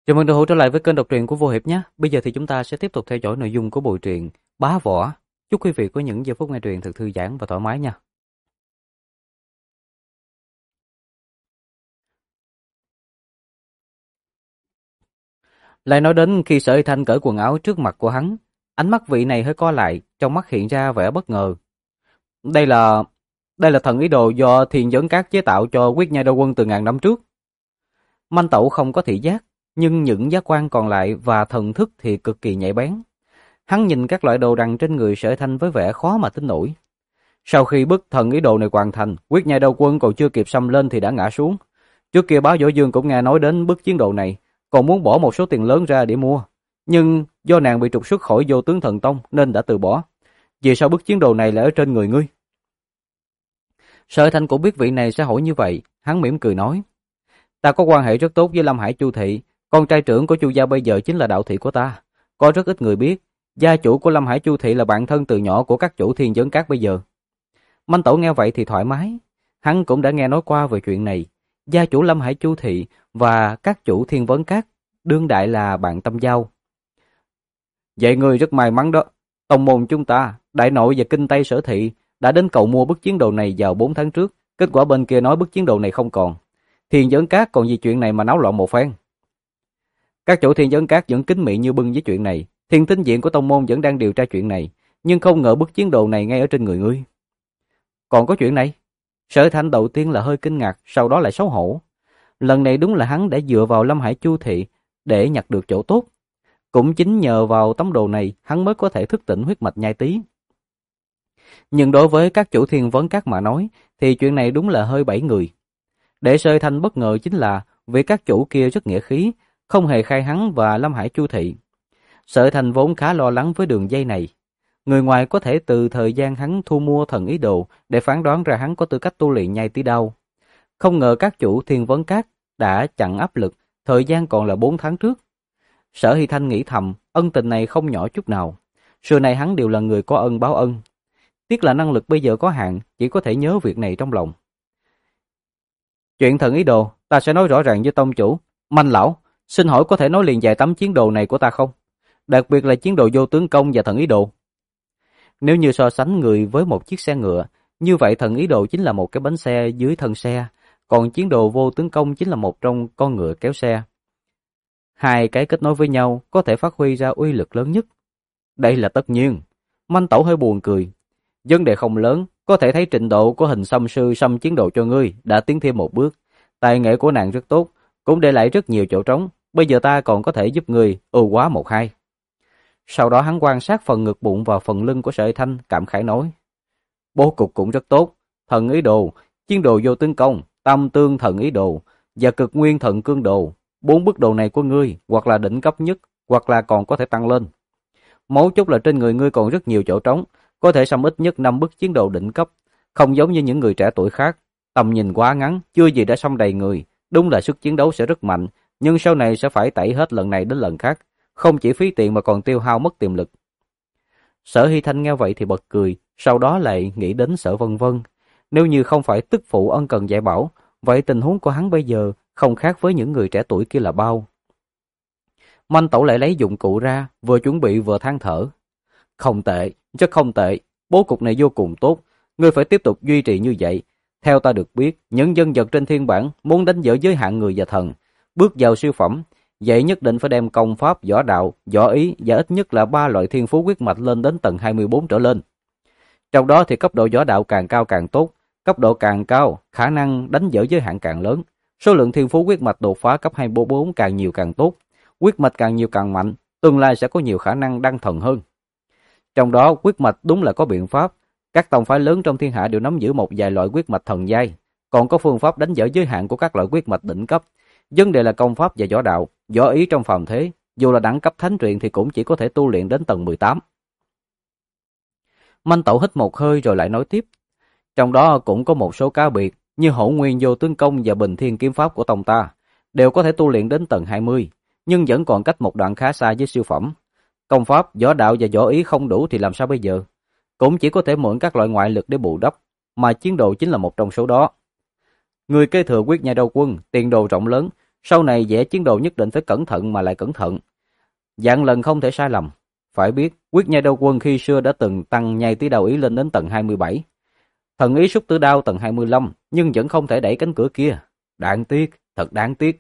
Chào mừng đồng hữu trở lại với kênh đọc truyện của Vô Hiệp nhé. Bây giờ thì chúng ta sẽ tiếp tục theo dõi nội dung của bộ truyện Bá Võ. Chúc quý vị có những giây phút nghe truyện thật thư giãn và thoải mái nha. Lại nói đến khi Sở Y Thanh cởi quần áo trước mặt của hắn, ánh mắt vị này hơi co lại, trong mắt hiện ra vẻ bất ngờ. Đây là đây là thần ý đồ do Thiên Vấn Các chế tạo cho Quyết Nhai Đao Quân từ ngàn năm trước. Manh Tẩu không có thị giác, nhưng những giác quan còn lại và thần thức thì cực kỳ nhạy bén. Hắn nhìn các loại đồ đằng trên người Sở Y Thanh với vẻ khó mà tin nổi. Sau khi bức thần ý đồ này hoàn thành, Quyết Nhai Đao Quân còn chưa kịp xông lên thì đã ngã xuống. Trước kia Báo Võ Dương cũng nghe nói đến bức chiến đồ này, còn muốn bỏ một số tiền lớn ra để mua. Nhưng do nàng bị trục xuất khỏi Vô Tướng Thần Tông nên đã từ bỏ. Vì sao bức chiến đồ này lại ở trên người ngươi? Sở Thanh cũng biết vị này sẽ hỏi như vậy, hắn mỉm cười nói. Ta có quan hệ rất tốt với Lâm Hải Chu Thị, con trai trưởng của Chu gia bây giờ chính là đạo thị của ta. Có rất ít người biết, gia chủ của Lâm Hải Chu Thị là bạn thân từ nhỏ của các chủ Thiên Vấn Các bây giờ. Manh Tẩu nghe vậy thì thoải mái, hắn cũng đã nghe nói qua về chuyện này. Gia chủ Lâm Hải Chu Thị và các chủ Thiên Vấn Các đương đại là bạn tâm giao. Vậy ngươi rất may mắn đó. Tông môn chúng ta, đại nội và kinh Tây Sở Thị đã đến cầu mua bức chiến đồ này vào 4 tháng trước. Kết quả bên kia nói bức chiến đồ này không còn. Thiên Vấn Các còn vì chuyện này mà náo loạn một phen. Các chủ Thiên Vấn Các vẫn kính mị như bưng với chuyện này. Thiên Tinh Viện của tông môn vẫn đang điều tra chuyện này, nhưng không ngờ bức chiến đồ này ngay ở trên người ngươi. Còn có chuyện này? Sở Thanh đầu tiên là hơi kinh ngạc, sau đó lại xấu hổ. Lần này đúng là hắn đã dựa vào Lâm Hải Chu Thị để nhặt được chỗ tốt. Cũng chính nhờ vào tấm đồ này, hắn mới có thể thức tỉnh huyết mạch nhai tí. Nhưng đối với các chủ Thiên Vấn Các mà nói, thì chuyện này đúng là hơi bẫy người. Để Sở Thanh bất ngờ chính là vì các chủ kia rất nghĩa khí, không hề khai hắn và Lâm Hải Chu Thị. Sở Thanh vốn khá lo lắng với đường dây này. Người ngoài có thể từ thời gian hắn thu mua thần ý đồ để phán đoán ra hắn có tư cách tu luyện nhai tí đao. Không ngờ các chủ Thiên Vấn Các đã chặn áp lực, thời gian còn là 4 tháng trước. Sở Hy Thanh nghĩ thầm, ân tình này không nhỏ chút nào. Xưa này hắn đều là người có ân báo ân. Tiếc là năng lực bây giờ có hạn, chỉ có thể nhớ việc này trong lòng. Chuyện thần ý đồ, ta sẽ nói rõ ràng với tông chủ. Manh lão, xin hỏi có thể nói liền vài tấm chiến đồ này của ta không? Đặc biệt là chiến đồ Vô Tướng Công và thần ý đồ. Nếu như so sánh người với một chiếc xe ngựa, như vậy thần ý đồ chính là một cái bánh xe dưới thân xe, còn chiến đồ Vô Tướng Công chính là một trong con ngựa kéo xe. Hai cái kết nối với nhau có thể phát huy ra uy lực lớn nhất. Đây là tất nhiên. Manh Tẩu hơi buồn cười. Vấn đề không lớn, có thể thấy trình độ của Hình Xăm sư xăm chiến đồ cho ngươi đã tiến thêm một bước. Tài nghệ của nàng rất tốt, cũng để lại rất nhiều chỗ trống. Bây giờ ta còn có thể giúp ngươi ưu hóa một hai. Sau đó hắn quan sát phần ngực bụng và phần lưng của Sở Thanh, cảm khái nói. Bố cục cũng rất tốt, thần ý đồ, chiến đồ Vô Tướng Công, tam tương thần ý đồ và cực nguyên thần cương đồ. 4 bức đồ này của ngươi hoặc là đỉnh cấp nhất, hoặc là còn có thể tăng lên. Mấu chốt là trên người ngươi còn rất nhiều chỗ trống, có thể xăm ít nhất 5 bức chiến đồ đỉnh cấp, không giống như những người trẻ tuổi khác. Tầm nhìn quá ngắn, chưa gì đã xăm đầy người, đúng là sức chiến đấu sẽ rất mạnh, nhưng sau này sẽ phải tẩy hết lần này đến lần khác, không chỉ phí tiền mà còn tiêu hao mất tiềm lực. Sở Hy Thanh nghe vậy thì bật cười, sau đó lại nghĩ đến Sở Vân Vân. Nếu như không phải tức phụ ân cần dạy bảo, vậy tình huống của hắn bây giờ không khác với những người trẻ tuổi kia là bao. Manh Tẩu lại lấy dụng cụ ra, vừa chuẩn bị vừa than thở. Không tệ, rất không tệ, bố cục này vô cùng tốt, ngươi phải tiếp tục duy trì như vậy. Theo ta được biết, những nhân vật trên thiên bản muốn đánh vỡ giới hạn người và thần, bước vào siêu phẩm, vậy nhất định phải đem công pháp, võ đạo, võ ý và ít nhất là 3 loại thiên phú huyết mạch lên đến tầng 24 trở lên. Trong đó thì cấp độ võ đạo càng cao càng tốt, cấp độ càng cao, khả năng đánh vỡ giới hạn càng lớn, số lượng thiên phú huyết mạch đột phá cấp 24 càng nhiều càng tốt, huyết mạch càng nhiều càng mạnh, tương lai sẽ có nhiều khả năng đăng thần hơn. Trong đó huyết mạch đúng là có biện pháp, các tông phái lớn trong thiên hạ đều nắm giữ một vài loại huyết mạch thần giai, còn có phương pháp đánh vỡ giới hạn của các loại huyết mạch đỉnh cấp. Vấn đề là công pháp và võ đạo, võ ý trong phàm thế, dù là đẳng cấp thánh truyền thì cũng chỉ có thể tu luyện đến tầng 18. Manh Tẩu hít một hơi rồi lại nói tiếp. Trong đó cũng có một số cá biệt, như Hổ Nguyên Vô Tướng Công và Bình Thiên Kiếm Pháp của tông ta, đều có thể tu luyện đến tầng 20, nhưng vẫn còn cách một đoạn khá xa với siêu phẩm. Công pháp, võ đạo và võ ý không đủ thì làm sao bây giờ? Cũng chỉ có thể mượn các loại ngoại lực để bù đắp, mà chiến đồ chính là một trong số đó. Người kế thừa Quyết Nhai Đao Quân, tiền đồ rộng lớn, Sau này vẽ chiến đồ nhất định phải cẩn thận mà lại cẩn thận. Vạn lần không thể sai lầm. Phải biết, Quyết Nhai Đao Quân khi xưa đã từng tăng nhai tí đao ý lên đến tầng 27. Thần ý xúc tử đao tầng 25, nhưng vẫn không thể đẩy cánh cửa kia. Đáng tiếc, thật đáng tiếc.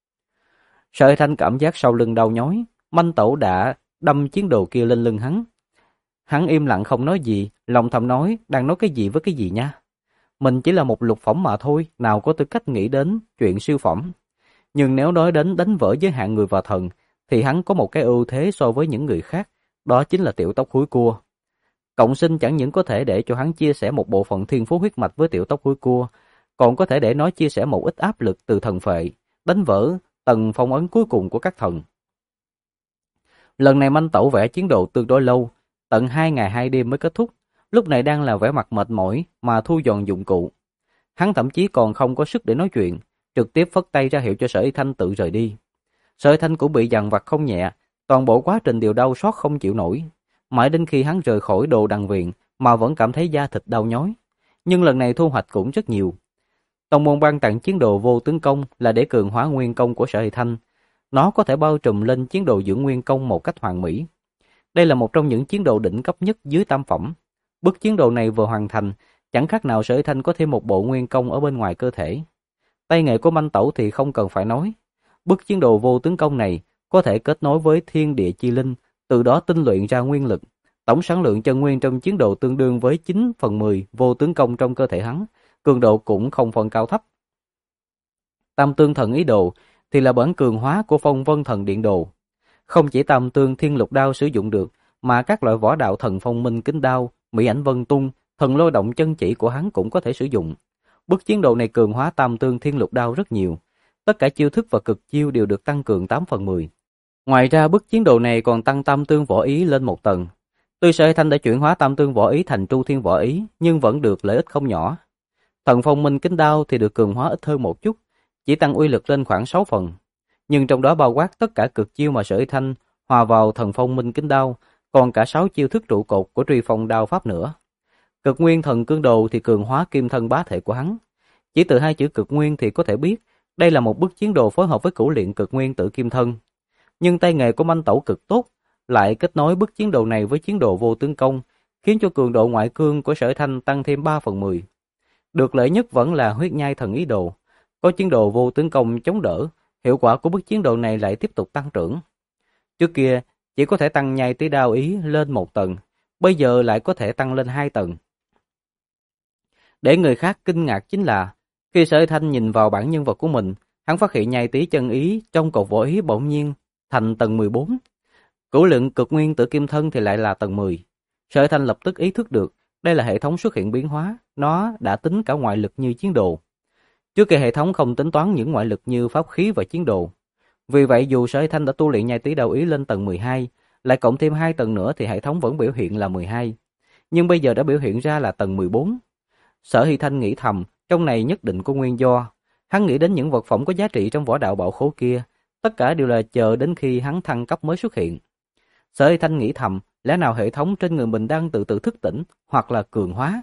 Sợi Thanh cảm giác sau lưng đau nhói, Manh Tẩu đã đâm chiến đồ kia lên lưng hắn. Hắn im lặng không nói gì, lòng thầm nói, đang nói cái gì với cái gì nha. Mình chỉ là một lục phẩm mà thôi, nào có tư cách nghĩ đến chuyện siêu phẩm. Nhưng nếu nói đến đánh vỡ giới hạn người và thần, thì hắn có một cái ưu thế so với những người khác, đó chính là tiểu tóc húi cua. Cộng sinh chẳng những có thể để cho hắn chia sẻ một bộ phận thiên phú huyết mạch với tiểu tóc húi cua, còn có thể để nó chia sẻ một ít áp lực từ thần phệ, đánh vỡ tầng phong ấn cuối cùng của các thần. Lần này Manh Tẩu vẽ chiến đồ tương đối lâu, tận 2 ngày 2 đêm mới kết thúc, lúc này đang là vẻ mặt mệt mỏi mà thu dọn dụng cụ. Hắn thậm chí còn không có sức để nói chuyện, trực tiếp phất tay ra hiệu cho Sở Y Thanh tự rời đi. Sở Y Thanh cũng bị dằn vặt không nhẹ, toàn bộ quá trình đều đau xót không chịu nổi. Mãi đến khi hắn rời khỏi Đồ Đằng Viện mà vẫn cảm thấy da thịt đau nhói. Nhưng lần này thu hoạch cũng rất nhiều. Tông môn ban tặng chiến đồ vô tướng công là để cường hóa nguyên công của Sở Y Thanh. Nó có thể bao trùm lên chiến đồ dưỡng nguyên công một cách hoàn mỹ. Đây là một trong những chiến đồ đỉnh cấp nhất dưới tam phẩm. Bức chiến đồ này vừa hoàn thành, chẳng khác nào Sở Y Thanh có thêm một bộ nguyên công ở bên ngoài cơ thể. Tay nghề của Manh Tẩu thì không cần phải nói. Bức chiến đồ vô tướng công này có thể kết nối với thiên địa chi linh, từ đó tinh luyện ra nguyên lực. Tổng sản lượng chân nguyên trong chiến đồ tương đương với 9/10 vô tướng công trong cơ thể hắn, cường độ cũng không phân cao thấp. Tam tương thần ý đồ thì là bản cường hóa của phong vân thần điện đồ. Không chỉ tam tương thiên lục đao sử dụng được, mà các loại võ đạo thần phong minh kính đao, mỹ ảnh vân tung, thần lôi động chân chỉ của hắn cũng có thể sử dụng. Bức chiến đồ này cường hóa tam tương thiên lục đao rất nhiều. Tất cả chiêu thức và cực chiêu đều được tăng cường 8/10. Ngoài ra bức chiến đồ này còn tăng tam tương võ ý lên một tầng. Tuy Sở Y Thanh đã chuyển hóa tam tương võ ý thành tru thiên võ ý, nhưng vẫn được lợi ích không nhỏ. Thần phong minh kính đao thì được cường hóa ít hơn một chút, chỉ tăng uy lực lên khoảng 6 phần. Nhưng trong đó bao quát tất cả cực chiêu mà Sở Y Thanh hòa vào thần phong minh kính đao, còn cả 6 chiêu thức trụ cột của truy phong đao pháp nữa. Cực nguyên thần cương đồ thì cường hóa kim thân bá thể của hắn. Chỉ từ hai chữ cực nguyên thì có thể biết, đây là một bức chiến đồ phối hợp với cửu luyện cực nguyên tử kim thân. Nhưng tay nghề của Manh Tẩu cực tốt, lại kết nối bức chiến đồ này với chiến đồ vô tướng công, khiến cho cường độ ngoại cương của Sở Thanh tăng thêm 3/10. Được lợi nhất vẫn là huyết nhai thần ý đồ. Có chiến đồ vô tướng công chống đỡ, hiệu quả của bức chiến đồ này lại tiếp tục tăng trưởng. Trước kia, chỉ có thể tăng nhai tí đao ý lên 1 tầng, bây giờ lại có thể tăng lên 2 tầng. Để người khác kinh ngạc chính là, khi Sở Thanh nhìn vào bản nhân vật của mình, hắn phát hiện nhai tí chân ý trong cột võ ý bỗng nhiên thành tầng 14. Cửu lượng cực nguyên tử kim thân thì lại là tầng 10. Sở Thanh lập tức ý thức được, đây là hệ thống xuất hiện biến hóa, nó đã tính cả ngoại lực như chiến đồ. Trước kia hệ thống không tính toán những ngoại lực như pháp khí và chiến đồ. Vì vậy dù Sở Thanh đã tu luyện nhai tí đao ý lên tầng 12, lại cộng thêm 2 tầng nữa thì hệ thống vẫn biểu hiện là 12. Nhưng bây giờ đã biểu hiện ra là tầng 14. Sở Hy Thanh nghĩ thầm, trong này nhất định có nguyên do. Hắn nghĩ đến những vật phẩm có giá trị trong võ đạo bảo khố kia, tất cả đều là chờ đến khi hắn thăng cấp mới xuất hiện. Sở Hy Thanh nghĩ thầm, lẽ nào hệ thống trên người mình đang từ từ thức tỉnh, hoặc là cường hóa.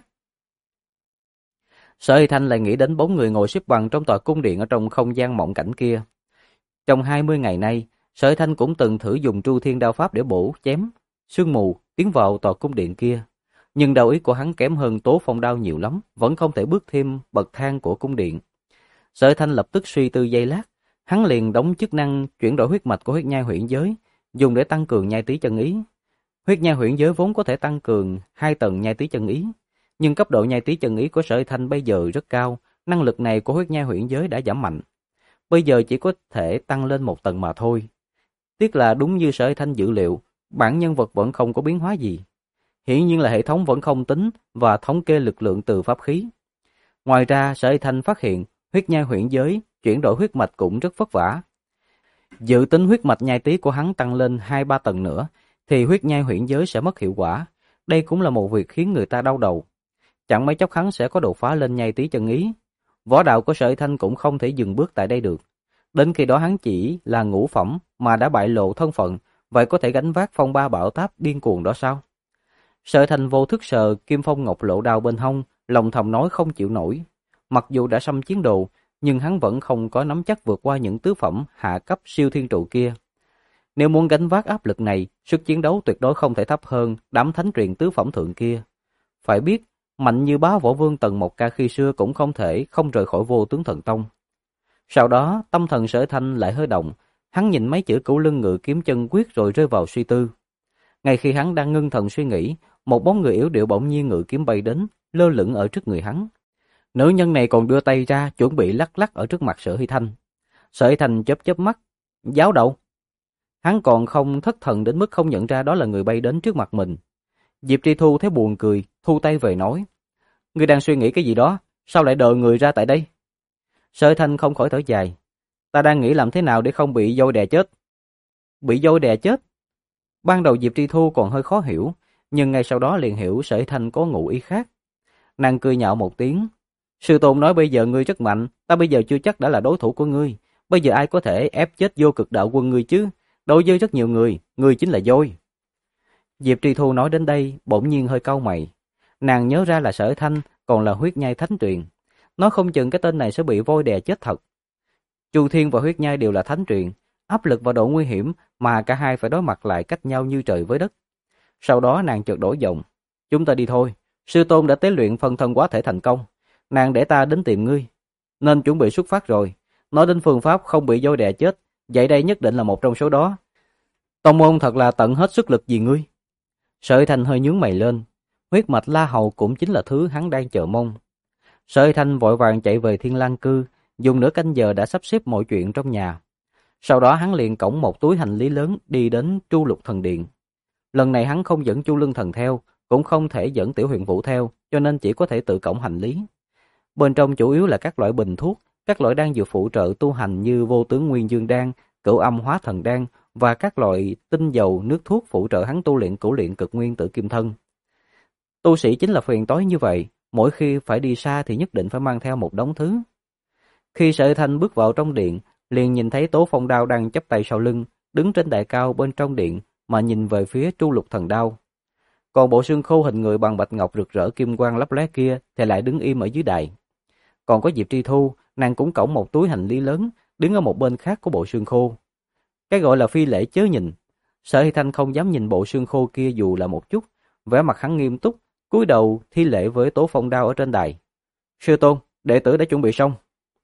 Sở Hy Thanh lại nghĩ đến 4 người ngồi xếp bằng trong tòa cung điện ở trong không gian mộng cảnh kia. Trong 20 ngày nay, Sở Hy Thanh cũng từng thử dùng Tru Thiên đao pháp để bổ, chém, sương mù, tiến vào tòa cung điện kia. Nhưng đao ý của hắn kém hơn Tố Phong đao nhiều lắm, vẫn không thể bước thêm bậc thang của cung điện. Sở Hy Thanh lập tức suy tư giây lát, hắn liền đóng chức năng chuyển đổi huyết mạch của huyết nhai huyễn giới, dùng để tăng cường nhai tí chân ý. Huyết nhai huyễn giới vốn có thể tăng cường 2 tầng nhai tí chân ý, nhưng cấp độ nhai tí chân ý của Sở Hy Thanh bây giờ rất cao, năng lực này của huyết nhai huyễn giới đã giảm mạnh. Bây giờ chỉ có thể tăng lên 1 tầng mà thôi. Tiếc là đúng như Sở Hy Thanh dự liệu, bản nhân vật vẫn không có biến hóa gì. Hiển nhiên là hệ thống vẫn không tính và thống kê lực lượng từ pháp khí. Ngoài ra, Sở Hy Thanh phát hiện huyết nhai huyễn giới chuyển đổi huyết mạch cũng rất vất vả. Dự tính huyết mạch nhai tí của hắn tăng lên 2-3 tầng nữa, thì huyết nhai huyễn giới sẽ mất hiệu quả. Đây cũng là một việc khiến người ta đau đầu. Chẳng mấy chốc hắn sẽ có đột phá lên nhai tí chân ý. Võ đạo của Sở Hy Thanh cũng không thể dừng bước tại đây được. Đến khi đó hắn chỉ là ngũ phẩm mà đã bại lộ thân phận, vậy có thể gánh vác phong ba bão táp điên cuồng đó sao? Sở Hy Thanh vô thức sờ kim phong ngọc lộ đao bên hông, lòng thầm nói không chịu nổi. Mặc dù đã xăm chiến đồ, nhưng hắn vẫn không có nắm chắc vượt qua những tứ phẩm hạ cấp siêu thiên trụ kia. Nếu muốn gánh vác áp lực này, sức chiến đấu tuyệt đối không thể thấp hơn đám thánh truyền tứ phẩm thượng kia. Phải biết, mạnh như bá võ vương Tần Mộc Ca khi xưa cũng không thể không rời khỏi Vô Tướng Thần Tông. Sau đó, tâm thần Sở Thanh lại hơi động, hắn nhìn mấy chữ Cửu Lưng Ngự Kiếm Chân Quyết rồi rơi vào suy tư. Ngay khi hắn đang ngưng thần suy nghĩ, một bóng người yếu điệu bỗng nhiên ngự kiếm bay đến, lơ lửng ở trước người hắn. Nữ nhân này còn đưa tay ra, chuẩn bị lắc lắc ở trước mặt Sở Hy Thanh. Sở Hy Thanh chớp chớp mắt, giáo đầu. Hắn còn không thất thần đến mức không nhận ra đó là người bay đến trước mặt mình. Diệp Tri Thu thấy buồn cười, thu tay về nói: "Ngươi đang suy nghĩ cái gì đó, sao lại đợi người ra tại đây?" Sở Hy Thanh không khỏi thở dài: "Ta đang nghĩ làm thế nào để không bị dôi đè chết." Bị dôi đè chết? Ban đầu Diệp Tri Thu còn hơi khó hiểu, nhưng ngay sau đó liền hiểu Sở Hy Thanh có ngụ ý khác. Nàng cười nhạo một tiếng: "Sư tôn nói bây giờ ngươi rất mạnh, ta bây giờ chưa chắc đã là đối thủ của ngươi. Bây giờ ai có thể ép chết Vô Cực Đạo Quân ngươi chứ? Đối với rất nhiều người, ngươi chính là dôi." Diệp Tri Thu nói đến đây, bỗng nhiên hơi cau mày. Nàng nhớ ra là Sở Thanh còn là huyết nhai thánh truyền. Nói không chừng cái tên này sẽ bị vôi đè chết thật. Chu Thiên và huyết nhai đều là thánh truyền, áp lực và độ nguy hiểm mà cả hai phải đối mặt lại cách nhau như trời với đất. Sau đó nàng chợt đổi giọng: "Chúng ta đi thôi, sư tôn đã tế luyện phân thân quá thể thành công, nàng để ta đến tìm ngươi, nên chuẩn bị xuất phát rồi. Nói đến phương pháp không bị vôi đè chết, vậy đây nhất định là một trong số đó. Tông môn thật là tận hết sức lực vì ngươi." Sở Thanh hơi nhướng mày lên, huyết mạch La Hầu cũng chính là thứ hắn đang chờ mong. Sở Thanh vội vàng chạy về Thiên Lang Cư, dùng nửa canh giờ đã sắp xếp mọi chuyện trong nhà. Sau đó hắn liền cõng một túi hành lý lớn đi đến Tru Lục Thần Điện. Lần này hắn không dẫn Chu Lưng Thần theo, cũng không thể dẫn Tiểu Huyền Vũ theo, cho nên chỉ có thể tự cõng hành lý. Bên trong chủ yếu là các loại bình thuốc, các loại đan dược phụ trợ tu hành như Vô Tướng Nguyên Dương đan, Cửu Âm Hóa Thần đan và các loại tinh dầu nước thuốc phụ trợ hắn tu luyện Cửu Luyện Cực Nguyên Tử Kim Thân. Tu sĩ chính là phiền toái như vậy, mỗi khi phải đi xa thì nhất định phải mang theo một đống thứ. Khi Sở Thanh bước vào trong điện, liền nhìn thấy Tố Phong Đao đang chắp tay sau lưng, đứng trên đài cao bên trong điện mà nhìn về phía Tru Lục Thần Đao. Còn bộ xương khô hình người bằng bạch ngọc rực rỡ kim quang lấp lóe kia thì lại đứng im ở dưới đài. Còn có Diệp Tri Thu, nàng cũng cõng một túi hành lý lớn, đứng ở một bên khác của bộ xương khô. Cái gọi là phi lễ chớ nhìn. Sở Hy Thanh không dám nhìn bộ xương khô kia dù là một chút, vẻ mặt hắn nghiêm túc, cúi đầu thi lễ với Tố Phong Đao ở trên đài. "Sư tôn, đệ tử đã chuẩn bị xong."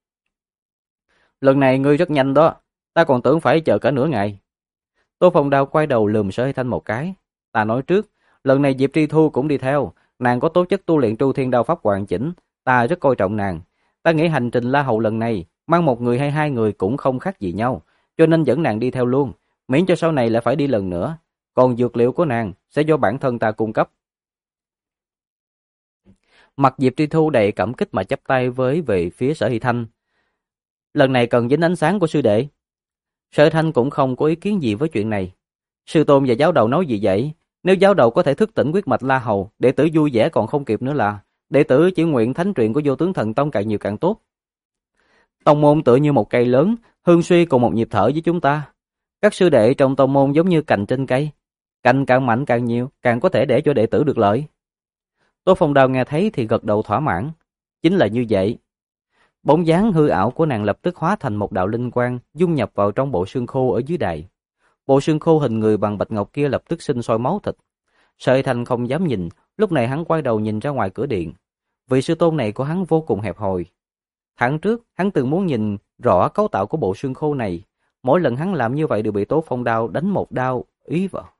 "Lần này ngươi rất nhanh đó, ta còn tưởng phải chờ cả nửa ngày." Tố Phong Đao quay đầu lườm Sở Hy Thanh một cái. "Ta nói trước, lần này Diệp Tri Thu cũng đi theo, nàng có tố chất tu luyện Tru Thiên Đao pháp hoàn chỉnh, ta rất coi trọng nàng. Ta nghĩ hành trình La Hầu lần này, mang một người hay hai người cũng không khác gì nhau, cho nên dẫn nàng đi theo luôn, miễn cho sau này lại phải đi lần nữa. Còn dược liệu của nàng sẽ do bản thân ta cung cấp." Mặt Diệp Tri Thu đầy cảm kích mà chắp tay với về phía Sở Hy Thanh. "Lần này cần dính ánh sáng của sư đệ." Sở Thanh cũng không có ý kiến gì với chuyện này. "Sư tôn và giáo đầu nói gì vậy? Nếu giáo đầu có thể thức tỉnh huyết mạch La Hầu, đệ tử vui vẻ còn không kịp nữa là. Đệ tử chỉ nguyện thánh truyện của Vô Tướng Thần Tông càng nhiều càng tốt. Tông môn tựa như một cây lớn, hương suy cùng một nhịp thở với chúng ta. Các sư đệ trong tông môn giống như cành trên cây, cành càng mạnh càng nhiều, càng có thể để cho đệ tử được lợi." Tố Phong Đao nghe thấy thì gật đầu thỏa mãn. Chính là như vậy. Bóng dáng hư ảo của nàng lập tức hóa thành một đạo linh quang, dung nhập vào trong bộ xương khô ở dưới đài. Bộ xương khô hình người bằng bạch ngọc kia lập tức sinh sôi máu thịt. Sở Thanh không dám nhìn, lúc này hắn quay đầu nhìn ra ngoài cửa điện. Vị sư tôn này của hắn vô cùng hẹp hòi. Tháng trước, hắn từng muốn nhìn rõ cấu tạo của bộ xương khô này. Mỗi lần hắn làm như vậy đều bị Tố Phong Đao đánh một đao ý vào.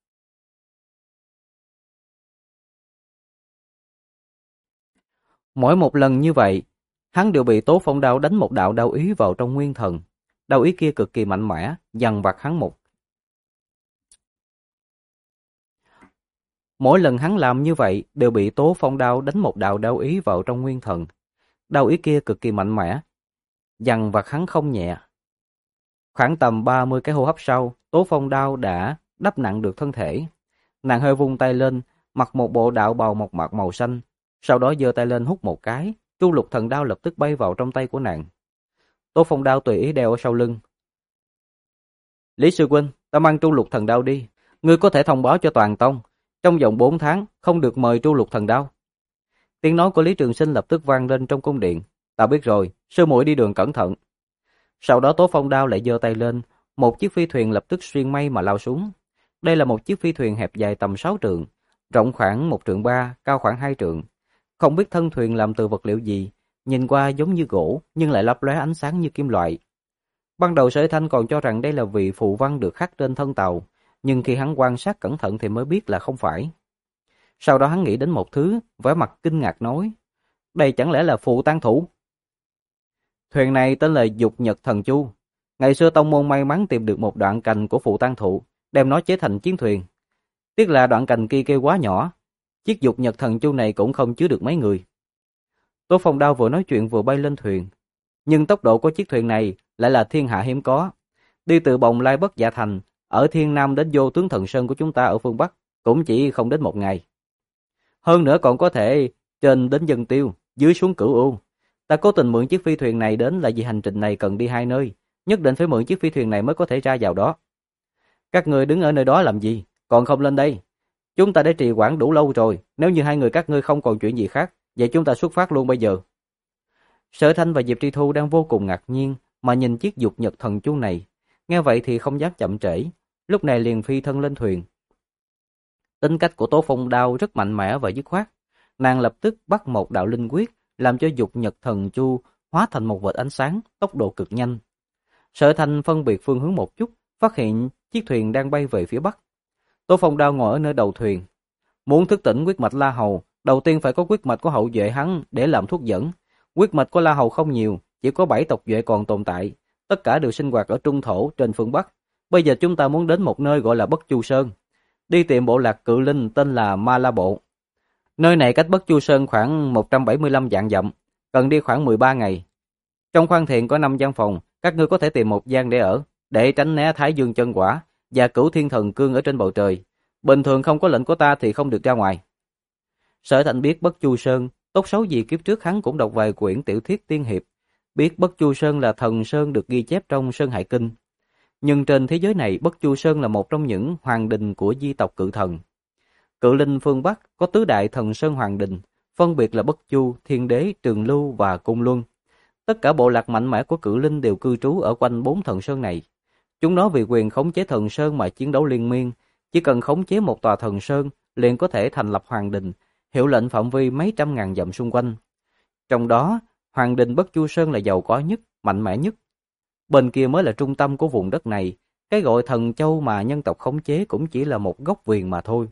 Mỗi một lần như vậy, hắn đều bị Tố Phong Đao đánh một đạo đao ý vào trong nguyên thần. Đao ý kia cực kỳ mạnh mẽ, dằn vặt hắn một. Mỗi lần hắn làm như vậy đều bị Tố Phong Đao đánh một đạo đao ý vào trong nguyên thần. Đao ý kia cực kỳ mạnh mẽ, dằn vặt hắn không nhẹ. Khoảng tầm 30 cái hô hấp sau, Tố Phong Đao đã đắp nặng được thân thể. Nàng hơi vung tay lên, mặc một bộ đạo bào mộc mạc màu xanh, sau đó giơ tay lên hút một cái, Tru Lục Thần Đao lập tức bay vào trong tay của nàng. Tố Phong Đao tùy ý đeo ở sau lưng. "Lý sư huynh, ta mang Tru Lục Thần Đao đi, ngươi có thể thông báo cho toàn tông, trong vòng 4 tháng không được mời Tru Lục Thần Đao." Tiếng nói của Lý Trường Sinh lập tức vang lên trong cung điện. Ta biết rồi, sư muội đi đường cẩn thận. Sau đó Tố Phong Đao lại giơ tay lên, một chiếc phi thuyền lập tức xuyên mây mà lao xuống. Đây là một chiếc phi thuyền hẹp dài tầm 6 trượng, rộng khoảng 1 trượng 3, cao khoảng 2 trượng. Không biết thân thuyền làm từ vật liệu gì, nhìn qua giống như gỗ nhưng lại lấp lóe ánh sáng như kim loại. Ban đầu Sở Thanh còn cho rằng đây là vì phù văn được khắc trên thân tàu, nhưng khi hắn quan sát cẩn thận thì mới biết là không phải. Sau đó hắn nghĩ đến một thứ, vẻ mặt kinh ngạc nói, đây chẳng lẽ là phù tang thủ? Thuyền này tên là Dục Nhật Thần Chu. Ngày xưa tông môn may mắn tìm được một đoạn cành của phù tang thụ, đem nó chế thành chiến thuyền. Tiếc là đoạn cành kia quá nhỏ, chiếc Dục Nhật Thần Chu này cũng không chứa được mấy người. Tô Phong Đao vừa nói chuyện vừa bay lên thuyền, nhưng tốc độ của chiếc thuyền này lại là thiên hạ hiếm có. Đi từ Bồng Lai Bất Dạ Thành ở Thiên Nam đến Vô Tướng Thần Sơn của chúng ta ở phương Bắc cũng chỉ không đến 1 ngày. Hơn nữa còn có thể trên đến Dân Tiêu, dưới xuống Cửu U. Ta cố tình mượn chiếc phi thuyền này đến là vì hành trình này cần đi 2 nơi, nhất định phải mượn chiếc phi thuyền này mới có thể ra vào đó. Các người đứng ở nơi đó làm gì, còn không lên đây? Chúng ta đã trì hoãn đủ lâu rồi, nếu như 2 người các ngươi không còn chuyện gì khác, vậy chúng ta xuất phát luôn bây giờ. Sở Thanh và Diệp Tri Thu đang vô cùng ngạc nhiên mà nhìn chiếc Dục Nhật Thần Chu này, nghe vậy thì không dám chậm trễ, lúc này liền phi thân lên thuyền. Tính cách của Tố Phong Đao rất mạnh mẽ và dứt khoát, nàng lập tức bắt một đạo linh quyết, làm cho Dục Nhật Thần Chu hóa thành một vệt ánh sáng, tốc độ cực nhanh. Sở Thanh phân biệt phương hướng một chút, phát hiện chiếc thuyền đang bay về phía bắc. Tố Phong Đao ngồi ở nơi đầu thuyền, muốn thức tỉnh huyết mạch La Hầu, đầu tiên phải có huyết mạch của hậu duệ hắn để làm thuốc dẫn. Huyết mạch của La Hầu không nhiều, chỉ có 7 tộc duệ còn tồn tại, tất cả đều sinh hoạt ở trung thổ trên phương bắc. Bây giờ chúng ta muốn đến một nơi gọi là Bất Chu Sơn, đi tìm bộ lạc cự linh tên là Ma La Bộ. Nơi này cách Bất Chu Sơn khoảng 175 vạn dặm, cần đi khoảng 13 ngày. Trong khoang thuyền có 5 gian phòng, các ngươi có thể tìm một gian để ở, để tránh né Thái Dương chân quả và Cửu Thiên Thần Cương ở trên bầu trời. Bình thường không có lệnh của ta thì không được ra ngoài. Sở Thành biết Bất Chu Sơn, tốt xấu gì kiếp trước hắn cũng đọc vài quyển tiểu thuyết tiên hiệp, biết Bất Chu Sơn là thần sơn được ghi chép trong Sơn Hải Kinh. Nhưng trên thế giới này, Bất Chu Sơn là một trong những hoàng đình của di tộc cự thần. Cự linh phương Bắc có tứ đại thần sơn hoàng đình, phân biệt là Bất Chu, Thiên Đế, Trường Lưu và Cung Luân. Tất cả bộ lạc mạnh mẽ của cự linh đều cư trú ở quanh 4 thần sơn này. Chúng nó vì quyền khống chế thần sơn mà chiến đấu liên miên, chỉ cần khống chế một tòa thần sơn liền có thể thành lập hoàng đình, hiệu lệnh phạm vi mấy trăm ngàn dặm xung quanh. Trong đó, hoàng đình Bất Chu Sơn là giàu có nhất, mạnh mẽ nhất. Bên kia mới là trung tâm của vùng đất này, cái gọi thần châu mà nhân tộc khống chế cũng chỉ là một góc viền mà thôi.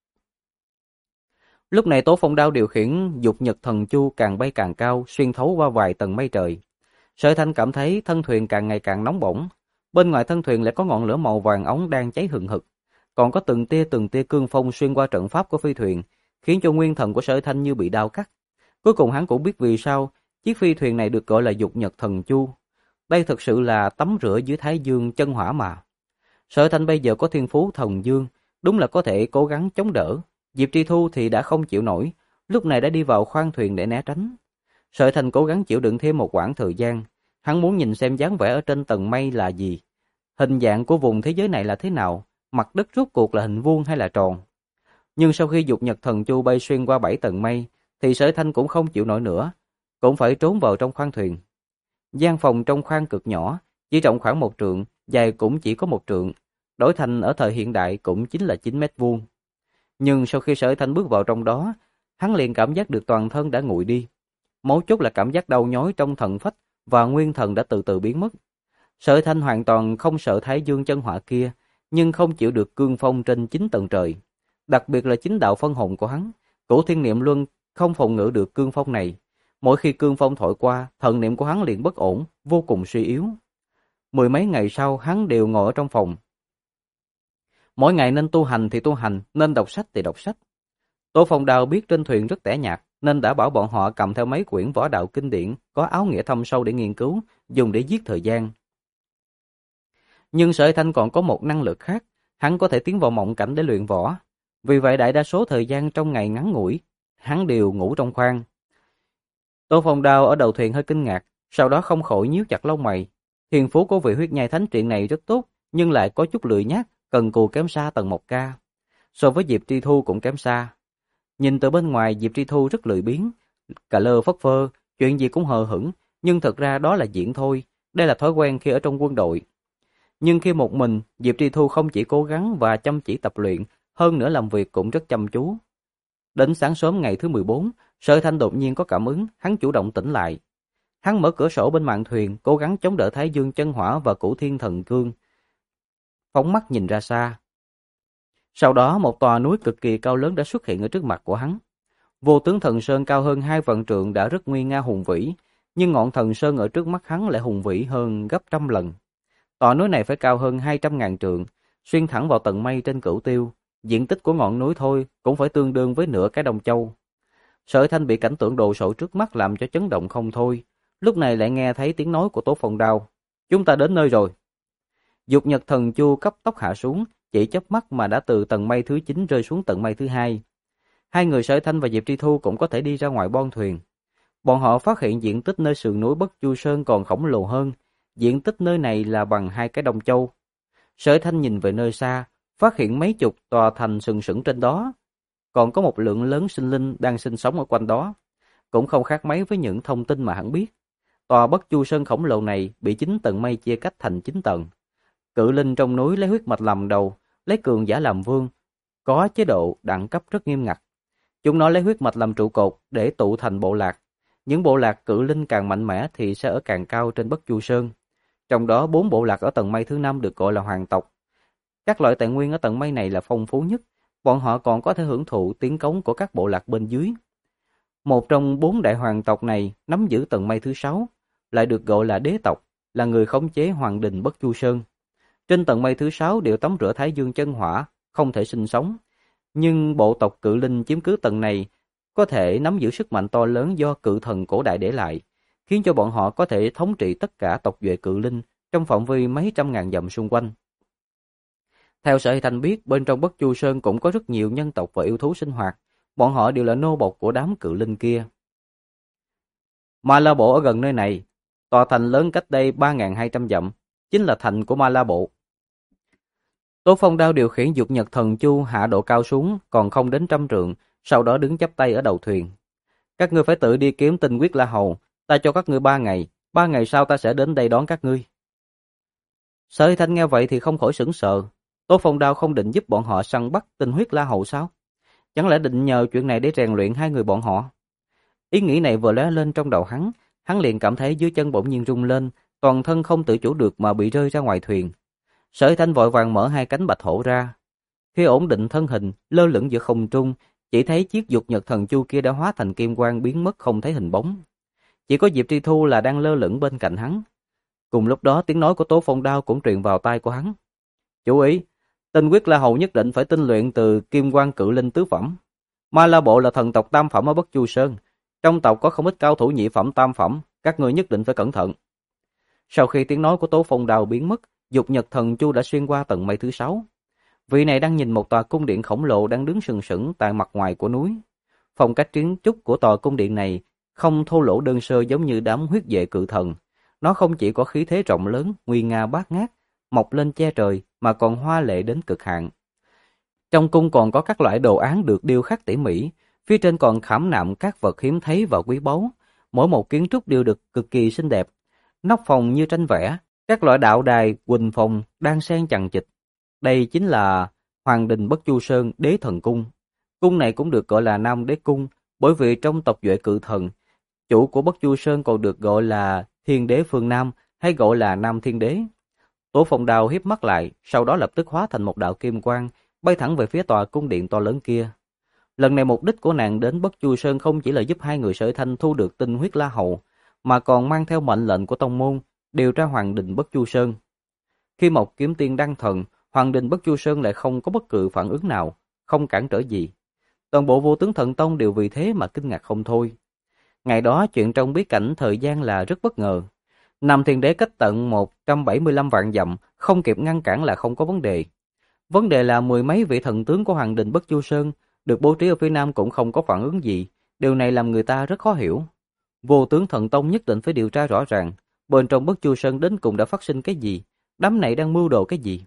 Lúc này Tố Phong Đao điều khiển Dục Nhật Thần Chu càng bay càng cao, xuyên thấu qua vài tầng mây trời. Sở Thanh cảm thấy thân thuyền càng ngày càng nóng bỏng. Bên ngoài thân thuyền lại có ngọn lửa màu vàng óng đang cháy hừng hực, còn có từng tia cương phong xuyên qua trận pháp của phi thuyền, khiến cho nguyên thần của Sở Thanh như bị đao cắt. Cuối cùng hắn cũng biết vì sao chiếc phi thuyền này được gọi là Dục Nhật Thần Chu. Đây thực sự là tắm rửa dưới Thái Dương chân hỏa mà. Sở Thanh bây giờ có thiên phú thần dương, đúng là có thể cố gắng chống đỡ. Diệp Tri Thu thì đã không chịu nổi, lúc này đã đi vào khoang thuyền để né tránh. Sở Thanh cố gắng chịu đựng thêm một quãng thời gian, hắn muốn nhìn xem dáng vẻ ở trên tầng mây là gì, hình dạng của vùng thế giới này là thế nào, mặt đất rốt cuộc là hình vuông hay là tròn. Nhưng sau khi Dục Nhật Thần Chu bay xuyên qua 7 tầng mây, thì Sở Thanh cũng không chịu nổi nữa, cũng phải trốn vào trong khoang thuyền. Gian phòng trong khoang cực nhỏ, chỉ rộng khoảng 1 trượng, dài cũng chỉ có 1 trượng, đổi thành ở thời hiện đại cũng chính là 9 mét vuông. Nhưng sau khi Sở Thanh bước vào trong đó, hắn liền cảm giác được toàn thân đã nguội đi. Mấu chốt là cảm giác đau nhói trong thần phách và nguyên thần đã từ từ biến mất. Sở Thanh hoàn toàn không sợ Thái Dương chân hỏa kia, nhưng không chịu được cương phong trên 9 tầng trời. Đặc biệt là 9 đạo phân hồn của hắn, Cửu Thiên Niệm Luân không phòng ngự được cương phong này. Mỗi khi cương phong thổi qua, thần niệm của hắn liền bất ổn, vô cùng suy yếu. 10 mấy ngày sau, hắn đều ngồi ở trong phòng. Mỗi ngày nên tu hành thì tu hành, nên đọc sách thì đọc sách. Tô Phong Đao biết trên thuyền rất tẻ nhạt, nên đã bảo bọn họ cầm theo mấy quyển võ đạo kinh điển, có áo nghĩa thâm sâu để nghiên cứu, dùng để giết thời gian. Nhưng Sở Thanh còn có một năng lực khác, hắn có thể tiến vào mộng cảnh để luyện võ. Vì vậy đại đa số thời gian trong ngày ngắn ngủi, hắn đều ngủ trong khoang. Tô Phong Đao ở đầu thuyền hơi kinh ngạc, sau đó không khỏi nhíu chặt lông mày. Thiên phú của vị huyết nhai thánh truyện này rất tốt, nhưng lại có chút lười nhác, cần cù kém xa tầng 1K. So với Diệp Tri Thu cũng kém xa. Nhìn từ bên ngoài, Diệp Tri Thu rất lười biếng, cà lơ phất phơ, chuyện gì cũng hờ hững, nhưng thật ra đó là diễn thôi, đây là thói quen khi ở trong quân đội. Nhưng khi một mình, Diệp Tri Thu không chỉ cố gắng và chăm chỉ tập luyện, hơn nữa làm việc cũng rất chăm chú. Đến sáng sớm ngày thứ 14, Sở Thanh đột nhiên có cảm ứng, hắn chủ động tỉnh lại. Hắn mở cửa sổ bên mạn thuyền, cố gắng chống đỡ Thái Dương chân hỏa và Cửu Thiên Thần Cương, phóng mắt nhìn ra xa. Sau đó một tòa núi cực kỳ cao lớn đã xuất hiện ở trước mặt của hắn. Vô Tướng Thần Sơn cao hơn 2 vạn trượng đã rất nguy nga hùng vĩ, nhưng ngọn thần sơn ở trước mắt hắn lại hùng vĩ hơn gấp trăm lần. Tòa núi này phải cao hơn 200.000 trượng, xuyên thẳng vào tận mây trên Cửu Tiêu. Diện tích của ngọn núi thôi cũng phải tương đương với nửa cái Đông Châu. Sở Thanh bị cảnh tượng đồ sộ trước mắt làm cho chấn động không thôi. Lúc này lại nghe thấy tiếng nói của Tố Phong Đao. Chúng ta đến nơi rồi. Dục Nhật Thần Chu cấp tốc hạ xuống, chỉ chớp mắt mà đã từ tầng mây thứ 9 rơi xuống tầng mây thứ 2. Hai người Sở Thanh và Diệp Tri Thu cũng có thể đi ra ngoài bon thuyền. Bọn họ phát hiện diện tích nơi sườn núi Bất Chu Sơn còn khổng lồ hơn. Diện tích nơi này là bằng 2 cái Đông Châu. Sở Thanh nhìn về nơi xa, phát hiện mấy chục tòa thành sừng sững trên đó. Còn có một lượng lớn sinh linh đang sinh sống ở quanh đó. Cũng không khác mấy với những thông tin mà hắn biết. Tòa Bất Chu Sơn khổng lồ này bị 9 tầng mây chia cách thành 9 tầng. Cự linh trong núi lấy huyết mạch làm đầu, lấy cường giả làm vương, có chế độ đẳng cấp rất nghiêm ngặt. Chúng nó lấy huyết mạch làm trụ cột để tụ thành bộ lạc. Những bộ lạc cự linh càng mạnh mẽ thì sẽ ở càng cao trên Bất Chu Sơn. Trong đó 4 bộ lạc ở tầng mây thứ 5 được gọi là hoàng tộc. Các loại tài nguyên ở tầng mây này là phong phú nhất, bọn họ còn có thể hưởng thụ tiếng cống của các bộ lạc bên dưới. Một trong 4 đại hoàng tộc này nắm giữ tầng mây thứ 6, lại được gọi là đế tộc, là người khống chế hoàng đình Bất Chu Sơn. Trên tầng mây thứ 6 đều tắm rửa Thái Dương chân hỏa, không thể sinh sống. Nhưng bộ tộc cự linh chiếm cứ tầng này có thể nắm giữ sức mạnh to lớn do cự thần cổ đại để lại, khiến cho bọn họ có thể thống trị tất cả tộc duệ cự linh trong phạm vi mấy trăm ngàn dặm xung quanh. Theo Sở Hy Thanh biết, bên trong Bất Chu Sơn cũng có rất nhiều nhân tộc và yêu thú sinh hoạt, bọn họ đều là nô bộc của đám cự linh kia. Ma La Bộ ở gần nơi này, tòa thành lớn cách đây 3.200 dặm, chính là thành của Ma La Bộ. Tố Phong Đao điều khiển Dục Nhật Thần Chu hạ độ cao xuống còn không đến 100 trượng, sau đó đứng chắp tay ở đầu thuyền. Các ngươi phải tự đi kiếm Tinh Quyết La Hầu, ta cho các ngươi 3 ngày, 3 ngày sau ta sẽ đến đây đón các ngươi. Sở Hy Thanh nghe vậy thì không khỏi sửng sờ. Tố Phong Đao không định giúp bọn họ săn bắt Tinh Huyết La Hầu sao? Chẳng lẽ định nhờ chuyện này để rèn luyện hai người bọn họ? Ý nghĩ này vừa lóe lên trong đầu hắn liền cảm thấy dưới chân bỗng nhiên rung lên, toàn thân không tự chủ được mà bị rơi ra ngoài thuyền. Sở Hy Thanh vội vàng mở hai cánh bạch hổ ra. Khi ổn định thân hình, lơ lửng giữa không trung, chỉ thấy chiếc Dục Nhật Thần Chu kia đã hóa thành kim quang biến mất không thấy hình bóng. Chỉ có Diệp Tri Thu là đang lơ lửng bên cạnh hắn. Cùng lúc đó tiếng nói của Tố Phong Đao cũng truyền vào tai của hắn. Chú ý, Tinh Quyết La Hầu nhất định phải tinh luyện từ Kim Quang Cự Linh tứ phẩm. Ma La Bộ là thần tộc tam phẩm ở Bất Chu Sơn. Trong tộc có không ít cao thủ nhị phẩm tam phẩm, các ngươi nhất định phải cẩn thận. Sau khi tiếng nói của Tố Phong Đao biến mất, Dục Nhật Thần Chu đã xuyên qua tầng mây thứ 6. Vị này đang nhìn một tòa cung điện khổng lồ đang đứng sừng sững tại mặt ngoài của núi. Phong cách kiến trúc của tòa cung điện này không thô lỗ đơn sơ giống như đám huyết vệ cự thần. Nó không chỉ có khí thế rộng lớn, nguy nga bát ngát, mọc lên che trời mà còn hoa lệ đến cực hạn. Trong cung còn có các loại đồ án được điêu khắc tỉ mỉ, phía trên còn khảm nạm các vật hiếm thấy và quý báu. Mỗi một kiến trúc đều được cực kỳ xinh đẹp. Nóc phòng như tranh vẽ, các loại đạo đài, quỳnh phòng đang xen chằng chịt. Đây chính là Hoàng đình Bất Chu Sơn Đế Thần Cung. Cung này cũng được gọi là Nam Đế Cung, bởi vì trong tộc duệ cự thần, chủ của Bất Chu Sơn còn được gọi là Thiên Đế Phương Nam hay gọi là Nam Thiên Đế. Tố Phong Đao híp mắt lại, sau đó lập tức hóa thành một đạo kim quang, bay thẳng về phía tòa cung điện to lớn kia. Lần này mục đích của nàng đến Bất Chu Sơn không chỉ là giúp hai người Sở Thanh thu được Tinh Huyết La Hầu, mà còn mang theo mệnh lệnh của tông môn, điều tra Hoàng đình Bất Chu Sơn. Khi Mộc Kiếm Tiên đăng thần, Hoàng đình Bất Chu Sơn lại không có bất cứ phản ứng nào, không cản trở gì. Toàn bộ Vô Tướng Thần Tông đều vì thế mà kinh ngạc không thôi. Ngày đó chuyện trong bí cảnh thời gian là rất bất ngờ. Nam Thiên Đế cách tận 175 vạn dặm, không kịp ngăn cản là không có vấn đề. Vấn đề là mười mấy vị thần tướng của Hoàng đình Bất Chu Sơn được bố trí ở phía Nam cũng không có phản ứng gì. Điều này làm người ta rất khó hiểu. Vô Tướng Thần Tông nhất định phải điều tra rõ ràng, bên trong Bất Chu Sơn đến cùng đã phát sinh cái gì, đám này đang mưu đồ cái gì.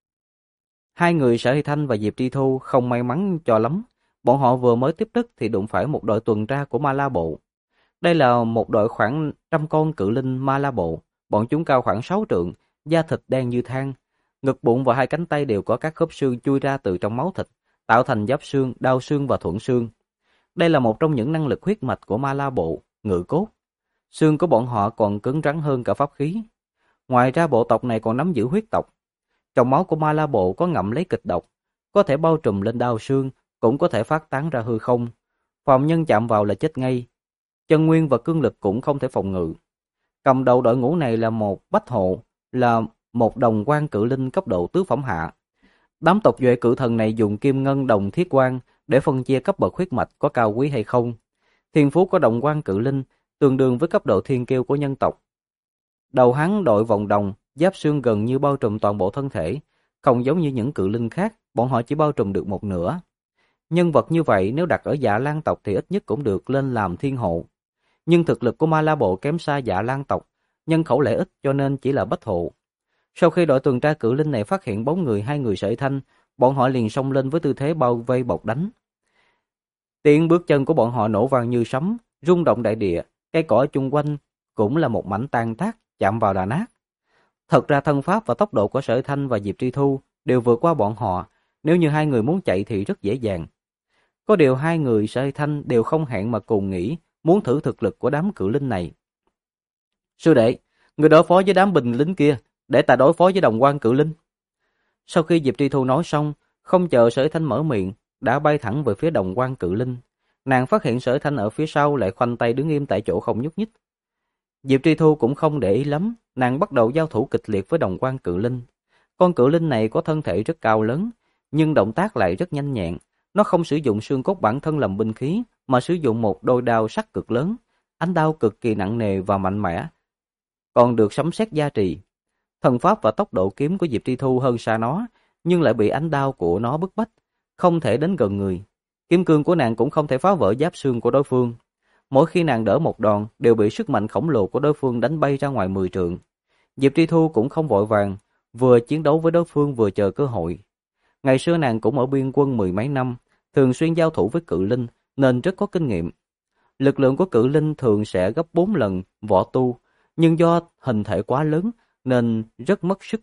Hai người Sở Hy Thanh và Diệp Tri Thu không may mắn cho lắm. Bọn họ vừa mới tiếp đất thì đụng phải một đội tuần tra của Ma La Bộ. Đây là một đội khoảng 100 con cự linh ma la bộ, bọn chúng cao khoảng 6 trượng, da thịt đen như than, ngực bụng và hai cánh tay đều có các khớp xương chui ra từ trong máu thịt, tạo thành giáp xương, đao xương và thuẫn xương. Đây là một trong những năng lực huyết mạch của ma la bộ, ngự cốt. Xương của bọn họ còn cứng rắn hơn cả pháp khí. Ngoài ra bộ tộc này còn nắm giữ huyết tộc. Trong máu của ma la bộ có ngậm lấy kịch độc, có thể bao trùm lên đao xương, cũng có thể phát tán ra hư không. Phàm nhân chạm vào là chết ngay. Chân nguyên và cương lực cũng không thể phòng ngự. Cầm đầu đội ngũ này là một bách hộ, là một đồng quan cự linh cấp độ tứ phẩm hạ. Đám tộc duệ cự thần này dùng kim ngân đồng thiết quan để phân chia cấp bậc huyết mạch có cao quý hay không. Thiên phú của đồng quan cự linh tương đương với cấp độ thiên kiêu của nhân tộc. Đầu hắn đội vòng đồng, giáp xương gần như bao trùm toàn bộ thân thể, không giống như những cự linh khác, bọn họ chỉ bao trùm được một nửa. Nhân vật như vậy nếu đặt ở Dạ Lan tộc thì ít nhất cũng được lên làm thiên hộ. Nhưng thực lực của Ma La Bộ kém xa Dạ Lan tộc, nhân khẩu lại ít cho nên chỉ là bách hộ. Sau khi đội tuần tra cự linh này phát hiện bóng người hai người sợi thanh, bọn họ liền xông lên với tư thế bao vây bọc đánh. Tiếng bước chân của bọn họ nổ vang như sấm, rung động đại địa, cây cỏ chung quanh cũng là một mảnh tan tác, chạm vào là nát. Thật ra thân pháp và tốc độ của Sở Thanh và Diệp Tri Thu đều vượt qua bọn họ, nếu như hai người muốn chạy thì rất dễ dàng. Có điều hai người Sở Thanh đều không hẹn mà cùng nghĩ muốn thử thực lực của đám cự linh này. Sư đệ, người đối phó với đám binh lính kia, để ta đối phó với đồng quan cự linh. Sau khi Diệp Tri Thu nói xong, không chờ Sở Thanh mở miệng, đã bay thẳng về phía đồng quan cự linh. Nàng phát hiện Sở Thanh ở phía sau lại khoanh tay đứng im tại chỗ không nhúc nhích. Diệp Tri Thu cũng không để ý lắm, nàng bắt đầu giao thủ kịch liệt với đồng quan cự linh. Con cự linh này có thân thể rất cao lớn, nhưng động tác lại rất nhanh nhẹn. Nó không sử dụng xương cốt bản thân làm binh khí, mà sử dụng một đôi đao sắc cực lớn. Ánh đao cực kỳ nặng nề và mạnh mẽ, còn được sấm sét gia trì. Thần pháp và tốc độ kiếm của Diệp Tri Thu hơn xa nó, nhưng lại bị ánh đao của nó bức bách, không thể đến gần người. Kim cương của nàng cũng không thể phá vỡ giáp xương của đối phương. Mỗi khi nàng đỡ một đòn, đều bị sức mạnh khổng lồ của đối phương đánh bay ra ngoài 10 trượng. Diệp Tri Thu cũng không vội vàng, vừa chiến đấu với đối phương vừa chờ cơ hội. Ngày xưa nàng cũng ở biên quân 10 mấy năm, thường xuyên giao thủ với cự linh, nên rất có kinh nghiệm. Lực lượng của cự linh thường sẽ gấp 4 lần võ tu, nhưng do hình thể quá lớn nên rất mất sức.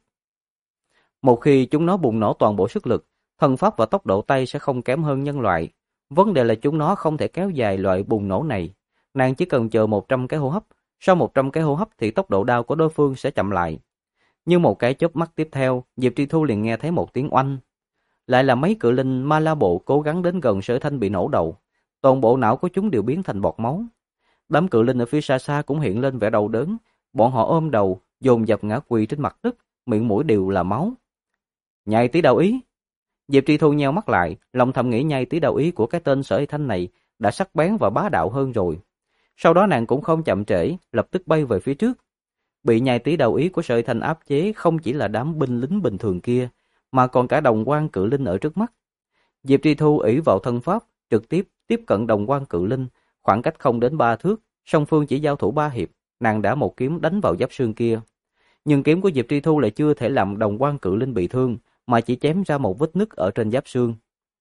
Một khi chúng nó bùng nổ toàn bộ sức lực, thần pháp và tốc độ tay sẽ không kém hơn nhân loại. Vấn đề là chúng nó không thể kéo dài loại bùng nổ này. Nàng chỉ cần chờ 100 cái hô hấp, sau 100 cái hô hấp thì tốc độ đao của đối phương sẽ chậm lại. Nhưng một cái chớp mắt tiếp theo, Diệp Tri Thu liền nghe thấy một tiếng oanh. Lại là mấy cự linh ma la bộ cố gắng đến gần Sở Thanh bị nổ đầu. Toàn bộ não của chúng đều biến thành bọt máu. Đám cự linh ở phía xa xa cũng hiện lên vẻ đau đớn. Bọn họ ôm đầu, dồn dập ngã quỳ trên mặt đất, miệng mũi đều là máu. Nhai tí đạo ý. Diệp Tri Thu nheo mắt lại, lòng thầm nghĩ nhai tí đạo ý của cái tên Sở Thanh này đã sắc bén và bá đạo hơn rồi. Sau đó nàng cũng không chậm trễ, lập tức bay về phía trước. Bị nhai tí đạo ý của Sở Thanh áp chế không chỉ là đám binh lính bình thường kia, mà còn cả đồng quan cự linh ở trước mắt. Diệp Tri Thu ỷ vào thân pháp, trực tiếp tiếp cận đồng quan cự linh, khoảng cách không đến 3 thước, song phương chỉ giao thủ 3 hiệp, nàng đã một kiếm đánh vào giáp xương kia. Nhưng kiếm của Diệp Tri Thu lại chưa thể làm đồng quan cự linh bị thương, mà chỉ chém ra một vết nứt ở trên giáp xương.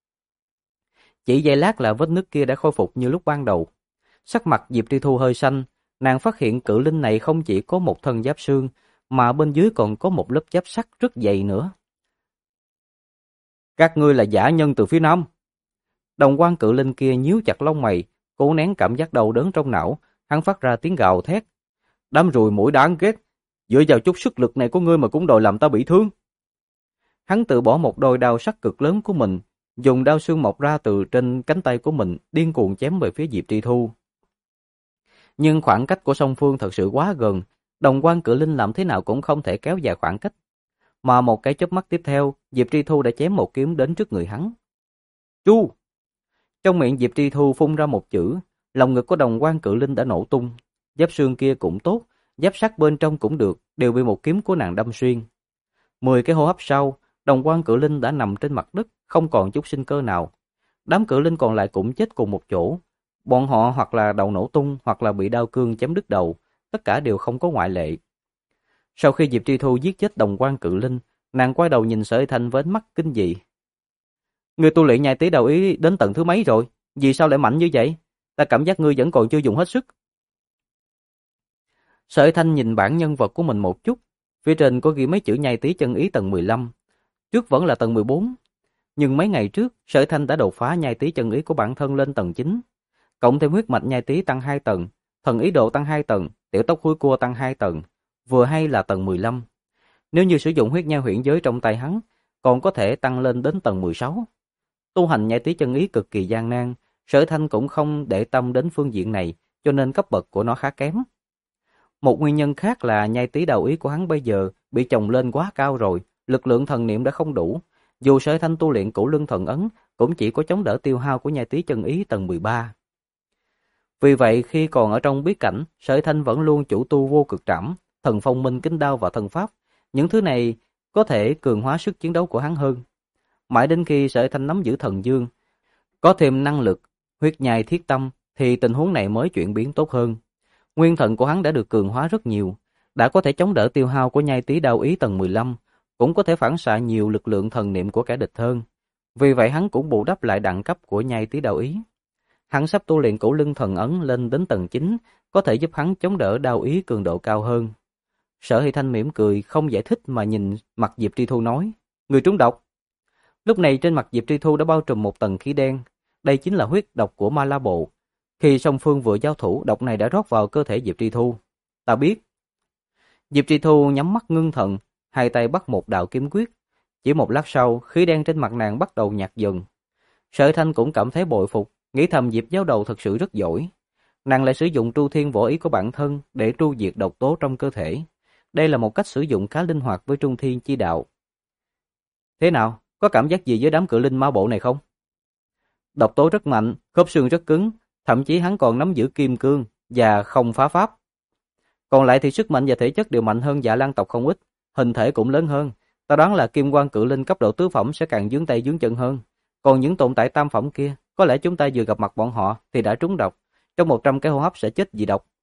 Chỉ giây lát là vết nứt kia đã khôi phục như lúc ban đầu. Sắc mặt Diệp Tri Thu hơi xanh, nàng phát hiện cự linh này không chỉ có một thân giáp xương, mà bên dưới còn có một lớp giáp sắt rất dày nữa. Các ngươi là giả nhân từ phía Nam. Đồng quan cự linh kia nhíu chặt lông mày, cố nén cảm giác đau đớn trong não, hắn phát ra tiếng gào thét. Đám ruồi muỗi đáng ghét, dựa vào chút sức lực này của ngươi mà cũng đòi làm ta bị thương. Hắn tự bỏ một đôi đao sắc cực lớn của mình, dùng đao xương mọc ra từ trên cánh tay của mình, điên cuồng chém về phía Diệp Tri Thu. Nhưng khoảng cách của song phương thật sự quá gần, đồng quan cự linh làm thế nào cũng không thể kéo dài khoảng cách. Mà một cái chớp mắt tiếp theo, Diệp Tri Thu đã chém một kiếm đến trước người hắn. Chu! Trong miệng Diệp Tri Thu phun ra một chữ, lòng ngực của đồng quan cự linh đã nổ tung. Giáp xương kia cũng tốt, giáp sắt bên trong cũng được, đều bị một kiếm của nàng đâm xuyên. 10 cái hô hấp sau, đồng quan cự linh đã nằm trên mặt đất, không còn chút sinh cơ nào. Đám cự linh còn lại cũng chết cùng một chỗ. Bọn họ hoặc là đầu nổ tung, hoặc là bị đao cương chém đứt đầu, tất cả đều không có ngoại lệ. Sau khi Diệp Tri Thu giết chết đồng quan cự linh, nàng quay đầu nhìn Sở Thanh với ánh mắt kinh dị. Ngươi tu luyện nhai tí đạo ý đến tận thứ mấy rồi? Vì sao lại mạnh như vậy? Ta cảm giác ngươi vẫn còn chưa dùng hết sức. Sở Thanh nhìn bản nhân vật của mình một chút, phía trên có ghi mấy chữ nhai tí chân ý tầng 15, trước vẫn là tầng 14. Nhưng mấy ngày trước, Sở Thanh đã đột phá nhai tí chân ý của bản thân lên tầng 9, cộng thêm huyết mạch nhai tí tăng 2 tầng, thần ý độ tăng 2 tầng, tiểu tóc húi cua tăng 2 tầng, vừa hay là tầng 15. Nếu như sử dụng huyết nhai huyễn giới trong tay hắn, còn có thể tăng lên đến tầng 16. Tu hành nhai tí chân ý cực kỳ gian nan, Sở Thanh cũng không để tâm đến phương diện này, cho nên cấp bậc của nó khá kém. Một nguyên nhân khác là nhai tí đạo ý của hắn bây giờ bị chồng lên quá cao rồi, lực lượng thần niệm đã không đủ. Dù Sở Thanh tu luyện Cửu Lưng Thần Ấn, cũng chỉ có chống đỡ tiêu hao của nhai tí chân ý tầng 13. Vì vậy, khi còn ở trong bí cảnh, Sở Thanh vẫn luôn chủ tu vô cực trảm, thần phong minh kính đao và thần pháp. Những thứ này có thể cường hóa sức chiến đấu của hắn hơn. Mãi đến khi Sở Thanh nắm giữ thần dương, có thêm năng lực, huyết nhai thiết tâm, thì tình huống này mới chuyển biến tốt hơn. Nguyên thần của hắn đã được cường hóa rất nhiều, đã có thể chống đỡ tiêu hao của nhai tí đao ý tầng 15, cũng có thể phản xạ nhiều lực lượng thần niệm của kẻ địch hơn. Vì vậy hắn cũng bù đắp lại đẳng cấp của nhai tí đao ý. Hắn sắp tu luyện Cửu Lưng Thần Ấn lên đến tầng 9, có thể giúp hắn chống đỡ đao ý cường độ cao hơn. Sở Hy Thanh mỉm cười, không giải thích mà nhìn mặt Diệp Tri Thu nói, người trúng độc. Lúc này trên mặt Diệp Tri Thu đã bao trùm một tầng khí đen, đây chính là huyết độc của Ma La Bộ. Khi song phương vừa giao thủ, độc này đã rót vào cơ thể Diệp Tri Thu. Ta biết. Diệp Tri Thu nhắm mắt ngưng thần, hai tay bắt một đạo kiếm quyết. Chỉ một lát sau, khí đen trên mặt nàng bắt đầu nhạt dần. Sở Thanh cũng cảm thấy bội phục, nghĩ thầm Diệp giáo đầu thật sự rất giỏi. Nàng lại sử dụng Tru Thiên võ ý của bản thân để tru diệt độc tố trong cơ thể. Đây là một cách sử dụng khá linh hoạt với Trung Thiên chi đạo. Thế nào, có cảm giác gì với đám cự linh ma bộ này không? Độc tố rất mạnh, khớp xương rất cứng, thậm chí hắn còn nắm giữ kim cương và không phá pháp. Còn lại thì sức mạnh và thể chất đều mạnh hơn Dạ Lan tộc không ít, hình thể cũng lớn hơn. Ta đoán là kim quan cự linh cấp độ tứ phẩm sẽ càng vướng tay vướng chân hơn. Còn những tồn tại tam phẩm kia, có lẽ chúng ta vừa gặp mặt bọn họ thì đã trúng độc, trong 100 cái hô hấp sẽ chết vì độc.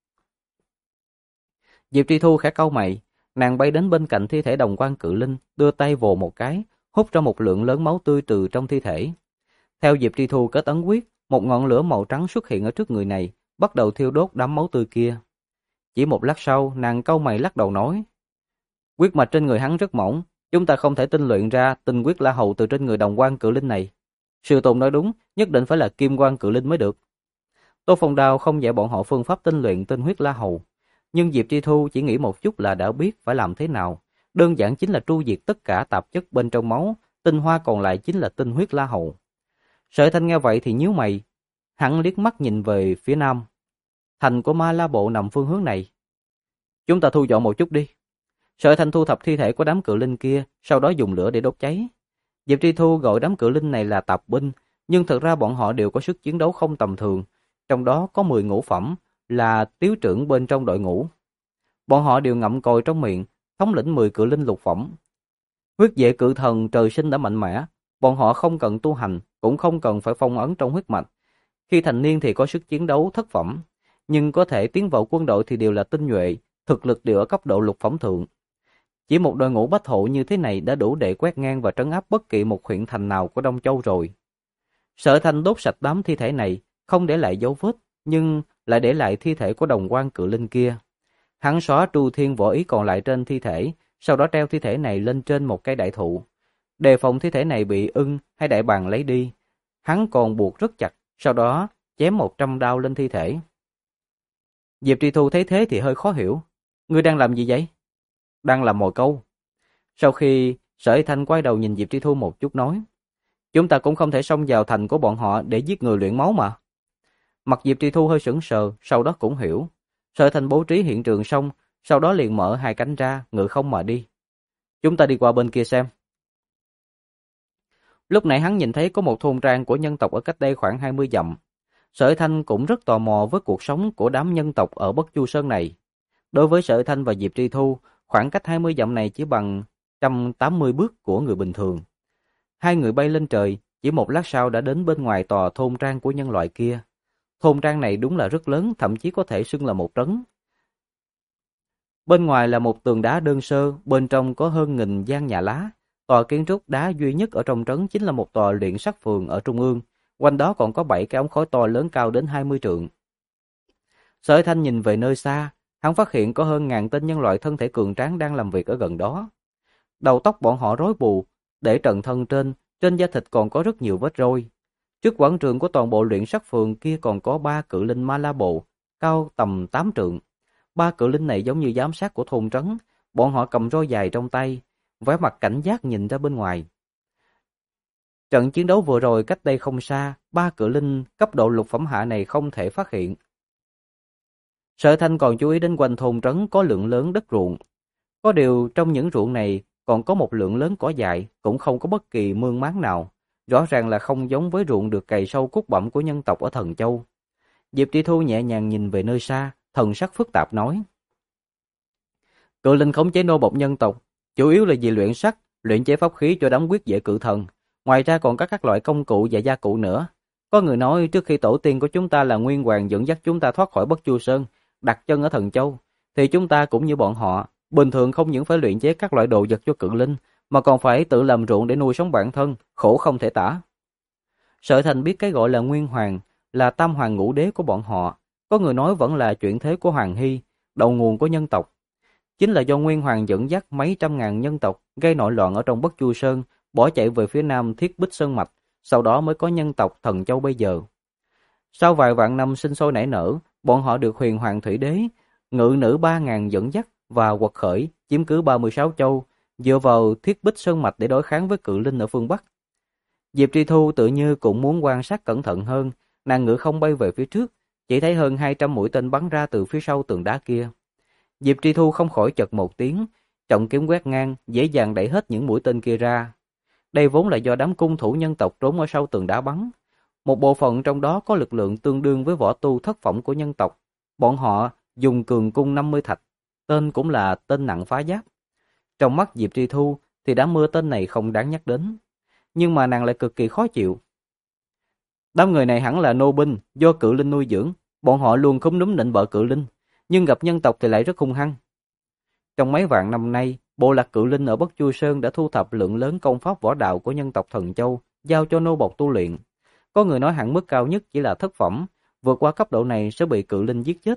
Diệp Tri Thu khẽ cau mày, nàng bay đến bên cạnh thi thể đồng quan cự linh, đưa tay vồ một cái, hút ra một lượng lớn máu tươi từ trong thi thể. Theo Diệp Tri Thu kết ấn quyết, một ngọn lửa màu trắng xuất hiện ở trước người này, bắt đầu thiêu đốt đám máu tươi kia. Chỉ một lát sau, nàng cau mày lắc đầu nói, huyết mạch trên người hắn rất mỏng, chúng ta không thể tinh luyện ra tinh huyết La Hầu từ trên người đồng quan cự linh này. Sư Tôn nói đúng, nhất định phải là kim quan cự linh mới được. Tô Phong Đao không dạy bọn họ phương pháp tinh luyện tinh huyết La Hầu, nhưng Diệp Tri Thu chỉ nghĩ một chút là đã biết phải làm thế nào. Đơn giản chính là tru diệt tất cả tạp chất bên trong máu, tinh hoa còn lại chính là tinh huyết La Hầu. Sở Thanh nghe vậy thì nhíu mày, hắn liếc mắt nhìn về phía nam. Thành của Ma La Bộ nằm phương hướng này. Chúng ta thu dọn một chút đi. Sở Thanh thu thập thi thể của đám cự linh kia, sau đó dùng lửa để đốt cháy. Diệp Tri Thu gọi đám cự linh này là tạp binh, nhưng thực ra bọn họ đều có sức chiến đấu không tầm thường, trong đó có 10 ngũ phẩm, là tiếu trưởng bên trong đội ngũ. Bọn họ đều ngậm còi trong miệng, thống lĩnh 10 cự linh lục phẩm. Huyết vệ cự thần trời sinh đã mạnh mẽ, bọn họ không cần tu hành, cũng không cần phải phong ấn trong huyết mạch. Khi thành niên thì có sức chiến đấu thất phẩm, nhưng có thể tiến vào quân đội thì đều là tinh nhuệ, thực lực đều ở cấp độ lục phẩm thượng. Chỉ một đội ngũ bách hộ như thế này đã đủ để quét ngang và trấn áp bất kỳ một huyện thành nào của Đông Châu rồi. Sở Thanh đốt sạch đám thi thể này, không để lại dấu vết, nhưng lại để lại thi thể của đồng quan cự linh kia. Hắn xóa Tru Thiên võ ý còn lại trên thi thể, sau đó treo thi thể này lên trên một cây đại thụ, đề phòng thi thể này bị ưng hay đại bàng lấy đi. Hắn còn buộc rất chặt, sau đó chém 100 đao lên thi thể. Diệp Tri Thu thấy thế thì hơi khó hiểu. Ngươi đang làm gì vậy? Đang làm mồi câu. Sau khi Sở Y Thanh quay đầu nhìn Diệp Tri Thu một chút nói, chúng ta cũng không thể xông vào thành của bọn họ để giết người luyện máu mà. Mặt Diệp Tri Thu hơi sững sờ, sau đó cũng hiểu. Sở Y Thanh bố trí hiện trường xong, sau đó liền mở hai cánh ra, ngự không mà đi. Chúng ta đi qua bên kia xem. Lúc nãy hắn nhìn thấy có một thôn trang của nhân tộc ở cách đây khoảng 20 dặm. Sở Y Thanh cũng rất tò mò với cuộc sống của đám nhân tộc ở Bất Chu Sơn này. Đối với Sở Y Thanh và Diệp Tri Thu, khoảng cách 20 dặm này chỉ bằng 180 bước của người bình thường. Hai người bay lên trời, chỉ một lát sau đã đến bên ngoài tòa thôn trang của nhân loại kia. Thôn trang này đúng là rất lớn, thậm chí có thể xưng là một trấn. Bên ngoài là một tường đá đơn sơ, bên trong có hơn 1000 gian nhà lá. Tòa kiến trúc đá duy nhất ở trong trấn chính là một tòa luyện sắt phường ở trung ương, quanh đó còn có 7 cái ống khói to lớn cao đến 20 trượng. Sở Thanh nhìn về nơi xa, hắn phát hiện có hơn 1000 tên nhân loại thân thể cường tráng đang làm việc ở gần đó. Đầu tóc bọn họ rối bù, để trần thân trên da thịt còn có rất nhiều vết roi. Trước quảng trường của toàn bộ luyện sắc phường kia còn có 3 cự linh ma la bộ, cao tầm 8 trượng. 3 cự linh này giống như giám sát của thôn trấn, bọn họ cầm roi dài trong tay, vẻ mặt cảnh giác nhìn ra bên ngoài. Trận chiến đấu vừa rồi cách đây không xa, 3 cự linh cấp độ lục phẩm hạ này không thể phát hiện. Sở Thanh còn chú ý đến quanh thôn trấn có lượng lớn đất ruộng. Có điều trong những ruộng này còn có một lượng lớn cỏ dại, cũng không có bất kỳ mương máng nào. Rõ ràng là không giống với ruộng được cày sâu cuốc bặm của nhân tộc ở Thần Châu. Diệp Tri Thu nhẹ nhàng nhìn về nơi xa, thần sắc phức tạp nói. Cự linh khống chế nô bộc nhân tộc, chủ yếu là vì luyện sắt, luyện chế pháp khí cho đám quyết vệ cự thần. Ngoài ra còn có các loại công cụ và gia cụ nữa. Có người nói trước khi tổ tiên của chúng ta là Nguyên Hoàng dẫn dắt chúng ta thoát khỏi Bất Chu Sơn, đặt chân ở Thần Châu, thì chúng ta cũng như bọn họ, bình thường không những phải luyện chế các loại đồ vật cho cự linh, mà còn phải tự làm ruộng để nuôi sống bản thân, khổ không thể tả. Sở Thành biết cái gọi là Nguyên Hoàng là tam hoàng ngũ đế của bọn họ, có người nói vẫn là chuyển thế của Hoàng Hy, đầu nguồn của nhân tộc. Chính là do Nguyên Hoàng dẫn dắt mấy trăm ngàn nhân tộc gây nội loạn ở trong Bất Chu Sơn, bỏ chạy về phía nam Thiết Bích Sơn Mạch, sau đó mới có nhân tộc Thần Châu bây giờ. Sau vài vạn năm sinh sôi nảy nở, bọn họ được Huyền Hoàng Thủy Đế, ngự nữ 3000 dẫn dắt và quật khởi, chiếm cứ 36 châu, dựa vào Thiết Bích Sơn Mạch để đối kháng với cự linh ở phương Bắc. Diệp Tri Thu tự như cũng muốn quan sát cẩn thận hơn, nàng ngự không bay về phía trước, chỉ thấy hơn 200 mũi tên bắn ra từ phía sau tường đá kia. Diệp Tri Thu không khỏi chật một tiếng, trọng kiếm quét ngang, dễ dàng đẩy hết những mũi tên kia ra. Đây vốn là do đám cung thủ nhân tộc trốn ở sau tường đá bắn. Một bộ phận trong đó có lực lượng tương đương với võ tu thất phẩm của nhân tộc. Bọn họ dùng cường cung 50 thạch, tên cũng là tên nặng phá giáp. Trong mắt Diệp Tri Thu thì đám mưa tên này không đáng nhắc đến. Nhưng mà nàng lại cực kỳ khó chịu. Đám người này hẳn là nô binh do cự linh nuôi dưỡng. Bọn họ luôn khúm núm nịnh bợ cự linh, nhưng gặp nhân tộc thì lại rất hung hăng. Trong mấy vạn năm nay, bộ lạc cự linh ở Bất Chu Sơn đã thu thập lượng lớn công pháp võ đạo của nhân tộc Thần Châu, giao cho nô bộc tu luyện. Có người nói hạn mức cao nhất chỉ là thất phẩm, vượt qua cấp độ này sẽ bị cự linh giết chết.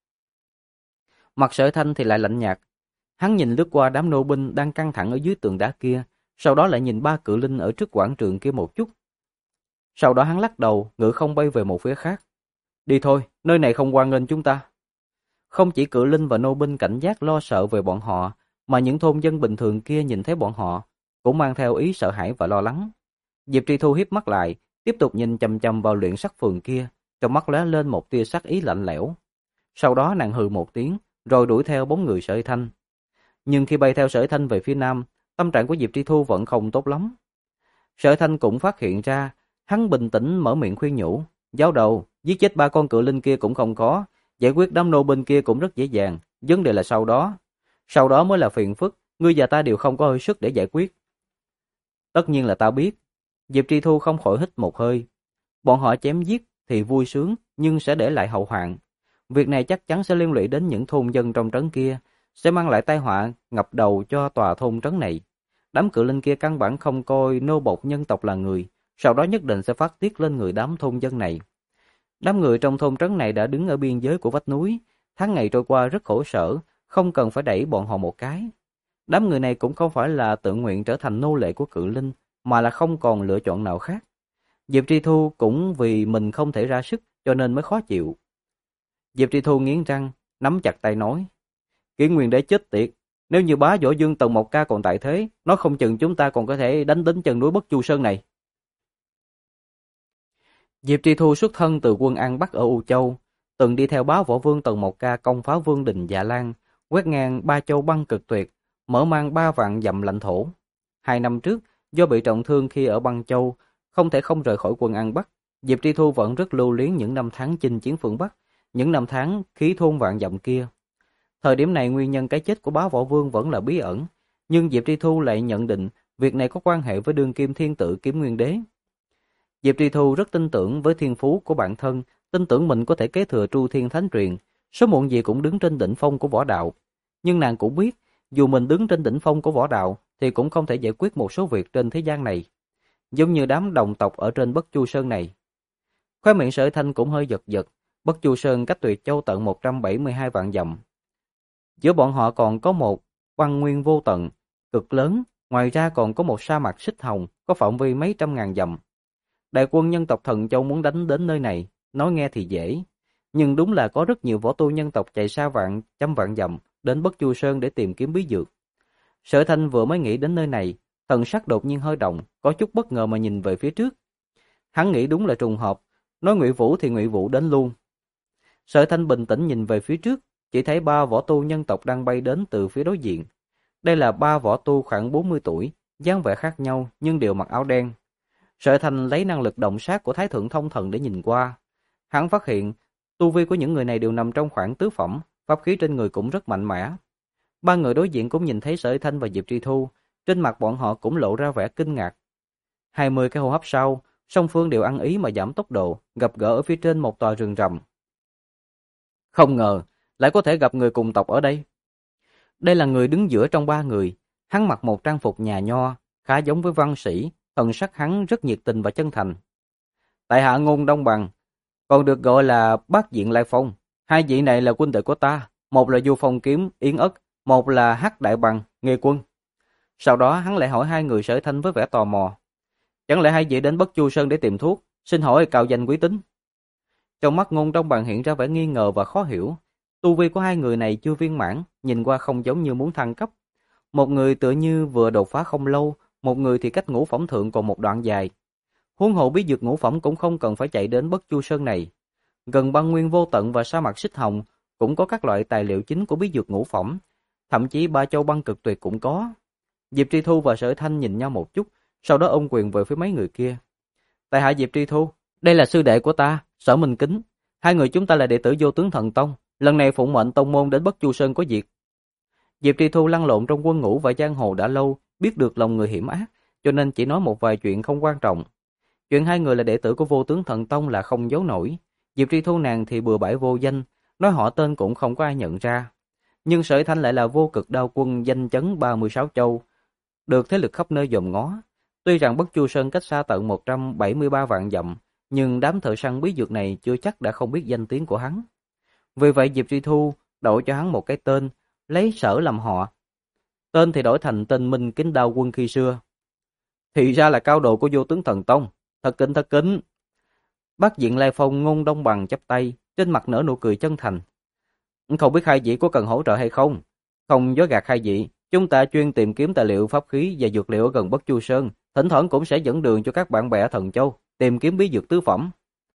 Mặt Sở Thanh thì lại lạnh nhạt. Hắn nhìn lướt qua đám nô binh đang căng thẳng ở dưới tường đá kia, sau đó lại nhìn 3 cự linh ở trước quảng trường kia một chút. Sau đó hắn lắc đầu, ngự không bay về một phía khác. Đi thôi, nơi này không hoan nghênh chúng ta. Không chỉ cự linh và nô binh cảnh giác lo sợ về bọn họ, mà những thôn dân bình thường kia nhìn thấy bọn họ, cũng mang theo ý sợ hãi và lo lắng. Diệp Tri Thu híp mắt lại, tiếp tục nhìn chằm chằm vào luyện sắc phường kia, trong mắt lóe lên một tia sắc ý lạnh lẽo. Sau đó nàng hừ một tiếng, rồi đuổi theo bóng người Sở Thanh. Nhưng khi bay theo Sở Thanh về phía nam, tâm trạng của Diệp Tri Thu vẫn không tốt lắm. Sở Thanh cũng phát hiện ra, hắn bình tĩnh mở miệng khuyên nhủ, giáo đầu, giết chết 3 con cự linh kia cũng không khó, giải quyết đám nô binh kia cũng rất dễ dàng, vấn đề là sau đó mới là phiền phức, ngươi và ta đều không có hơi sức để giải quyết. Tất nhiên là ta biết. Diệp Tri Thu không khỏi hít một hơi. Bọn họ chém giết thì vui sướng, nhưng sẽ để lại hậu hoạn. Việc này chắc chắn sẽ liên lụy đến những thôn dân trong trấn kia, sẽ mang lại tai họa ngập đầu cho tòa thôn trấn này. Đám cự linh kia căn bản không coi nô bộc nhân tộc là người, sau đó nhất định sẽ phát tiết lên người đám thôn dân này. Đám người trong thôn trấn này đã đứng ở biên giới của vách núi, tháng ngày trôi qua rất khổ sở, không cần phải đẩy bọn họ một cái. Đám người này cũng không phải là tự nguyện trở thành nô lệ của cự linh, mà là không còn lựa chọn nào khác. Diệp Tri Thu cũng vì mình không thể ra sức cho nên mới khó chịu. Diệp Tri Thu nghiến răng, nắm chặt tay nói, Kỷ Nguyên Đế chết tiệt, nếu như bá Võ Dương Tần Mộc Ca còn tại thế, nó không chừng chúng ta còn có thể đánh đến chân núi Bất Chu Sơn này. Diệp Tri Thu xuất thân từ quân An Bắc ở U Châu, từng đi theo bá Võ Vương Tần Mộc Ca công phá Vương Đình Dạ Lan, quét ngang 3 châu băng cực tuyệt, mở mang 3 vạn dặm lãnh thổ. 2 năm trước, do bị trọng thương khi ở băng châu, không thể không rời khỏi quân An Bắc, Diệp Tri Thu vẫn rất lưu luyến những năm tháng chinh chiến phương Bắc, những năm tháng khí thôn vạn dặm kia. Thời điểm này nguyên nhân cái chết của bá Võ Vương vẫn là bí ẩn, nhưng Diệp Tri Thu lại nhận định việc này có quan hệ với đương kim thiên tử Kiếm Nguyên Đế. Diệp Tri Thu rất tin tưởng với thiên phú của bản thân, tin tưởng mình có thể kế thừa Tru Thiên Thánh Truyền, sớm muộn gì cũng đứng trên đỉnh phong của võ đạo. Nhưng nàng cũng biết, dù mình đứng trên đỉnh phong của võ đạo, thì cũng không thể giải quyết một số việc trên thế gian này. Giống như đám đồng tộc ở trên Bất Chu Sơn này. Khóe miệng Sở Thanh cũng hơi giật giật, Bất Chu Sơn cách Tuyệt Châu tận 172 vạn dặm. Giữa bọn họ còn có một băng nguyên vô tận, cực lớn, ngoài ra còn có một sa mạc xích hồng có phạm vi mấy trăm ngàn dặm. Đại quân nhân tộc Thần Châu muốn đánh đến nơi này, nói nghe thì dễ, nhưng đúng là có rất nhiều võ tu nhân tộc chạy xa trăm vạn dặm đến Bất Chu Sơn để tìm kiếm bí dược. Sở Thanh vừa mới nghĩ đến nơi này, thần sắc đột nhiên hơi động, có chút bất ngờ mà nhìn về phía trước. Hắn nghĩ đúng là trùng hợp, nói Ngụy Vũ thì Ngụy Vũ đến luôn. Sở Thanh bình tĩnh nhìn về phía trước, chỉ thấy ba võ tu nhân tộc đang bay đến từ phía đối diện. Đây là ba võ tu khoảng 40 tuổi, dáng vẻ khác nhau nhưng đều mặc áo đen. Sở Thanh lấy năng lực động sát của Thái Thượng Thông Thần để nhìn qua. Hắn phát hiện, tu vi của những người này đều nằm trong khoảng tứ phẩm, pháp khí trên người cũng rất mạnh mẽ. Ba người đối diện cũng nhìn thấy Sở Thanh và Diệp Tri Thu, trên mặt bọn họ cũng lộ ra vẻ kinh ngạc. 20 cái hô hấp sau, song phương đều ăn ý mà giảm tốc độ, gặp gỡ ở phía trên một tòa rừng rậm. Không ngờ, lại có thể gặp người cùng tộc ở đây. Đây là người đứng giữa trong ba người, hắn mặc một trang phục nhà nho, khá giống với văn sĩ, thần sắc hắn rất nhiệt tình và chân thành. Tại hạ Ngôn Đông Bằng, còn được gọi là Bát Diện Lai Phong. Hai vị này là huynh đệ của ta, một là Du Phong Kiếm, Yến Ất, một là Hắc Đại Bằng, Nghê Quân. Sau đó hắn lại hỏi hai người Sở Thanh với vẻ tò mò. Chẳng lẽ hai vị đến Bất Chu Sơn để tìm thuốc, xin hỏi cao danh quý tính? Trong mắt Ngôn Đông Bằng hiện ra vẻ nghi ngờ và khó hiểu. Tu vi của hai người này chưa viên mãn, nhìn qua không giống như muốn thăng cấp. Một người tựa như vừa đột phá không lâu, một người thì cách ngũ phẩm thượng còn một đoạn dài. Huống hộ bí dược ngũ phẩm cũng không cần phải chạy đến Bất Chu Sơn này. Gần băng nguyên vô tận và sa mạc xích hồng cũng có các loại tài liệu chính của bí dược ngũ phẩm, thậm chí ba châu băng cực tuyệt cũng có. Diệp Tri Thu và Sở Thanh nhìn nhau một chút, sau đó ôm quyền về phía mấy người kia. Tại hạ Diệp Tri Thu, đây là sư đệ của ta, Sở Minh Kính. Hai người chúng ta là đệ tử Vô Tướng Thần Tông, lần này phụng mệnh tông môn đến Bất Chu Sơn có việc. Diệp Tri Thu lăn lộn trong quân ngũ và giang hồ đã lâu, biết được lòng người hiểm ác, cho nên chỉ nói một vài chuyện không quan trọng. Chuyện hai người là đệ tử của Vô Tướng Thần Tông là không giấu nổi. Diệp Tri Thu nàng thì bừa bãi vô danh, nói họ tên cũng không có ai nhận ra. Nhưng Sở Thanh lại là Vô Cực Đao Quân danh chấn 36 châu, được thế lực khắp nơi dòm ngó. Tuy rằng Bất Chu Sơn cách xa tận 173 vạn dặm, nhưng đám thợ săn bí dược này chưa chắc đã không biết danh tiếng của hắn. Vì vậy Diệp Tri Thu đổi cho hắn một cái tên, lấy Sở làm họ. Tên thì đổi thành tên Minh Kính Đao Quân khi xưa. Thì ra là cao độ của Vô Tướng Thần Tông, thật kính thật kính. Bát Diện Lai Phong Ngôn Đông Bằng chắp tay, trên mặt nở nụ cười chân thành. Không biết hai vị có cần hỗ trợ hay không? Không dối gạt hai vị, chúng ta chuyên tìm kiếm tài liệu pháp khí và dược liệu ở gần Bất Chu Sơn, thỉnh thoảng cũng sẽ dẫn đường cho các bạn bè ở Thần Châu tìm kiếm bí dược tứ phẩm.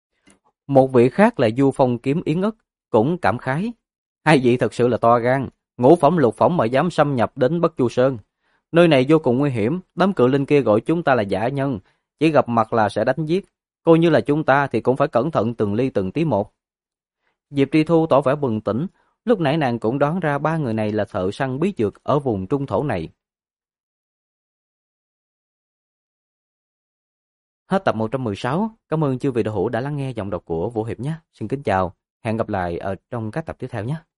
Một vị khác là Du Phong Kiếm Yến Ất cũng cảm khái. Hai vị thật sự là to gan, ngũ phẩm lục phẩm mà dám xâm nhập đến Bất Chu Sơn. Nơi này vô cùng nguy hiểm, đám cự linh kia gọi chúng ta là dã nhân, chỉ gặp mặt là sẽ đánh giết. Coi như là chúng ta thì cũng phải cẩn thận từng ly từng tí một. Diệp Tri Thu tỏ vẻ bừng tỉnh, lúc nãy nàng cũng đoán ra ba người này là thợ săn bí dược ở vùng trung thổ này. Hết tập 116, cảm ơn chư vị đạo hữu đã lắng nghe giọng đọc của Vũ Hiệp nhé. Xin kính chào, hẹn gặp lại ở trong các tập tiếp theo nhé.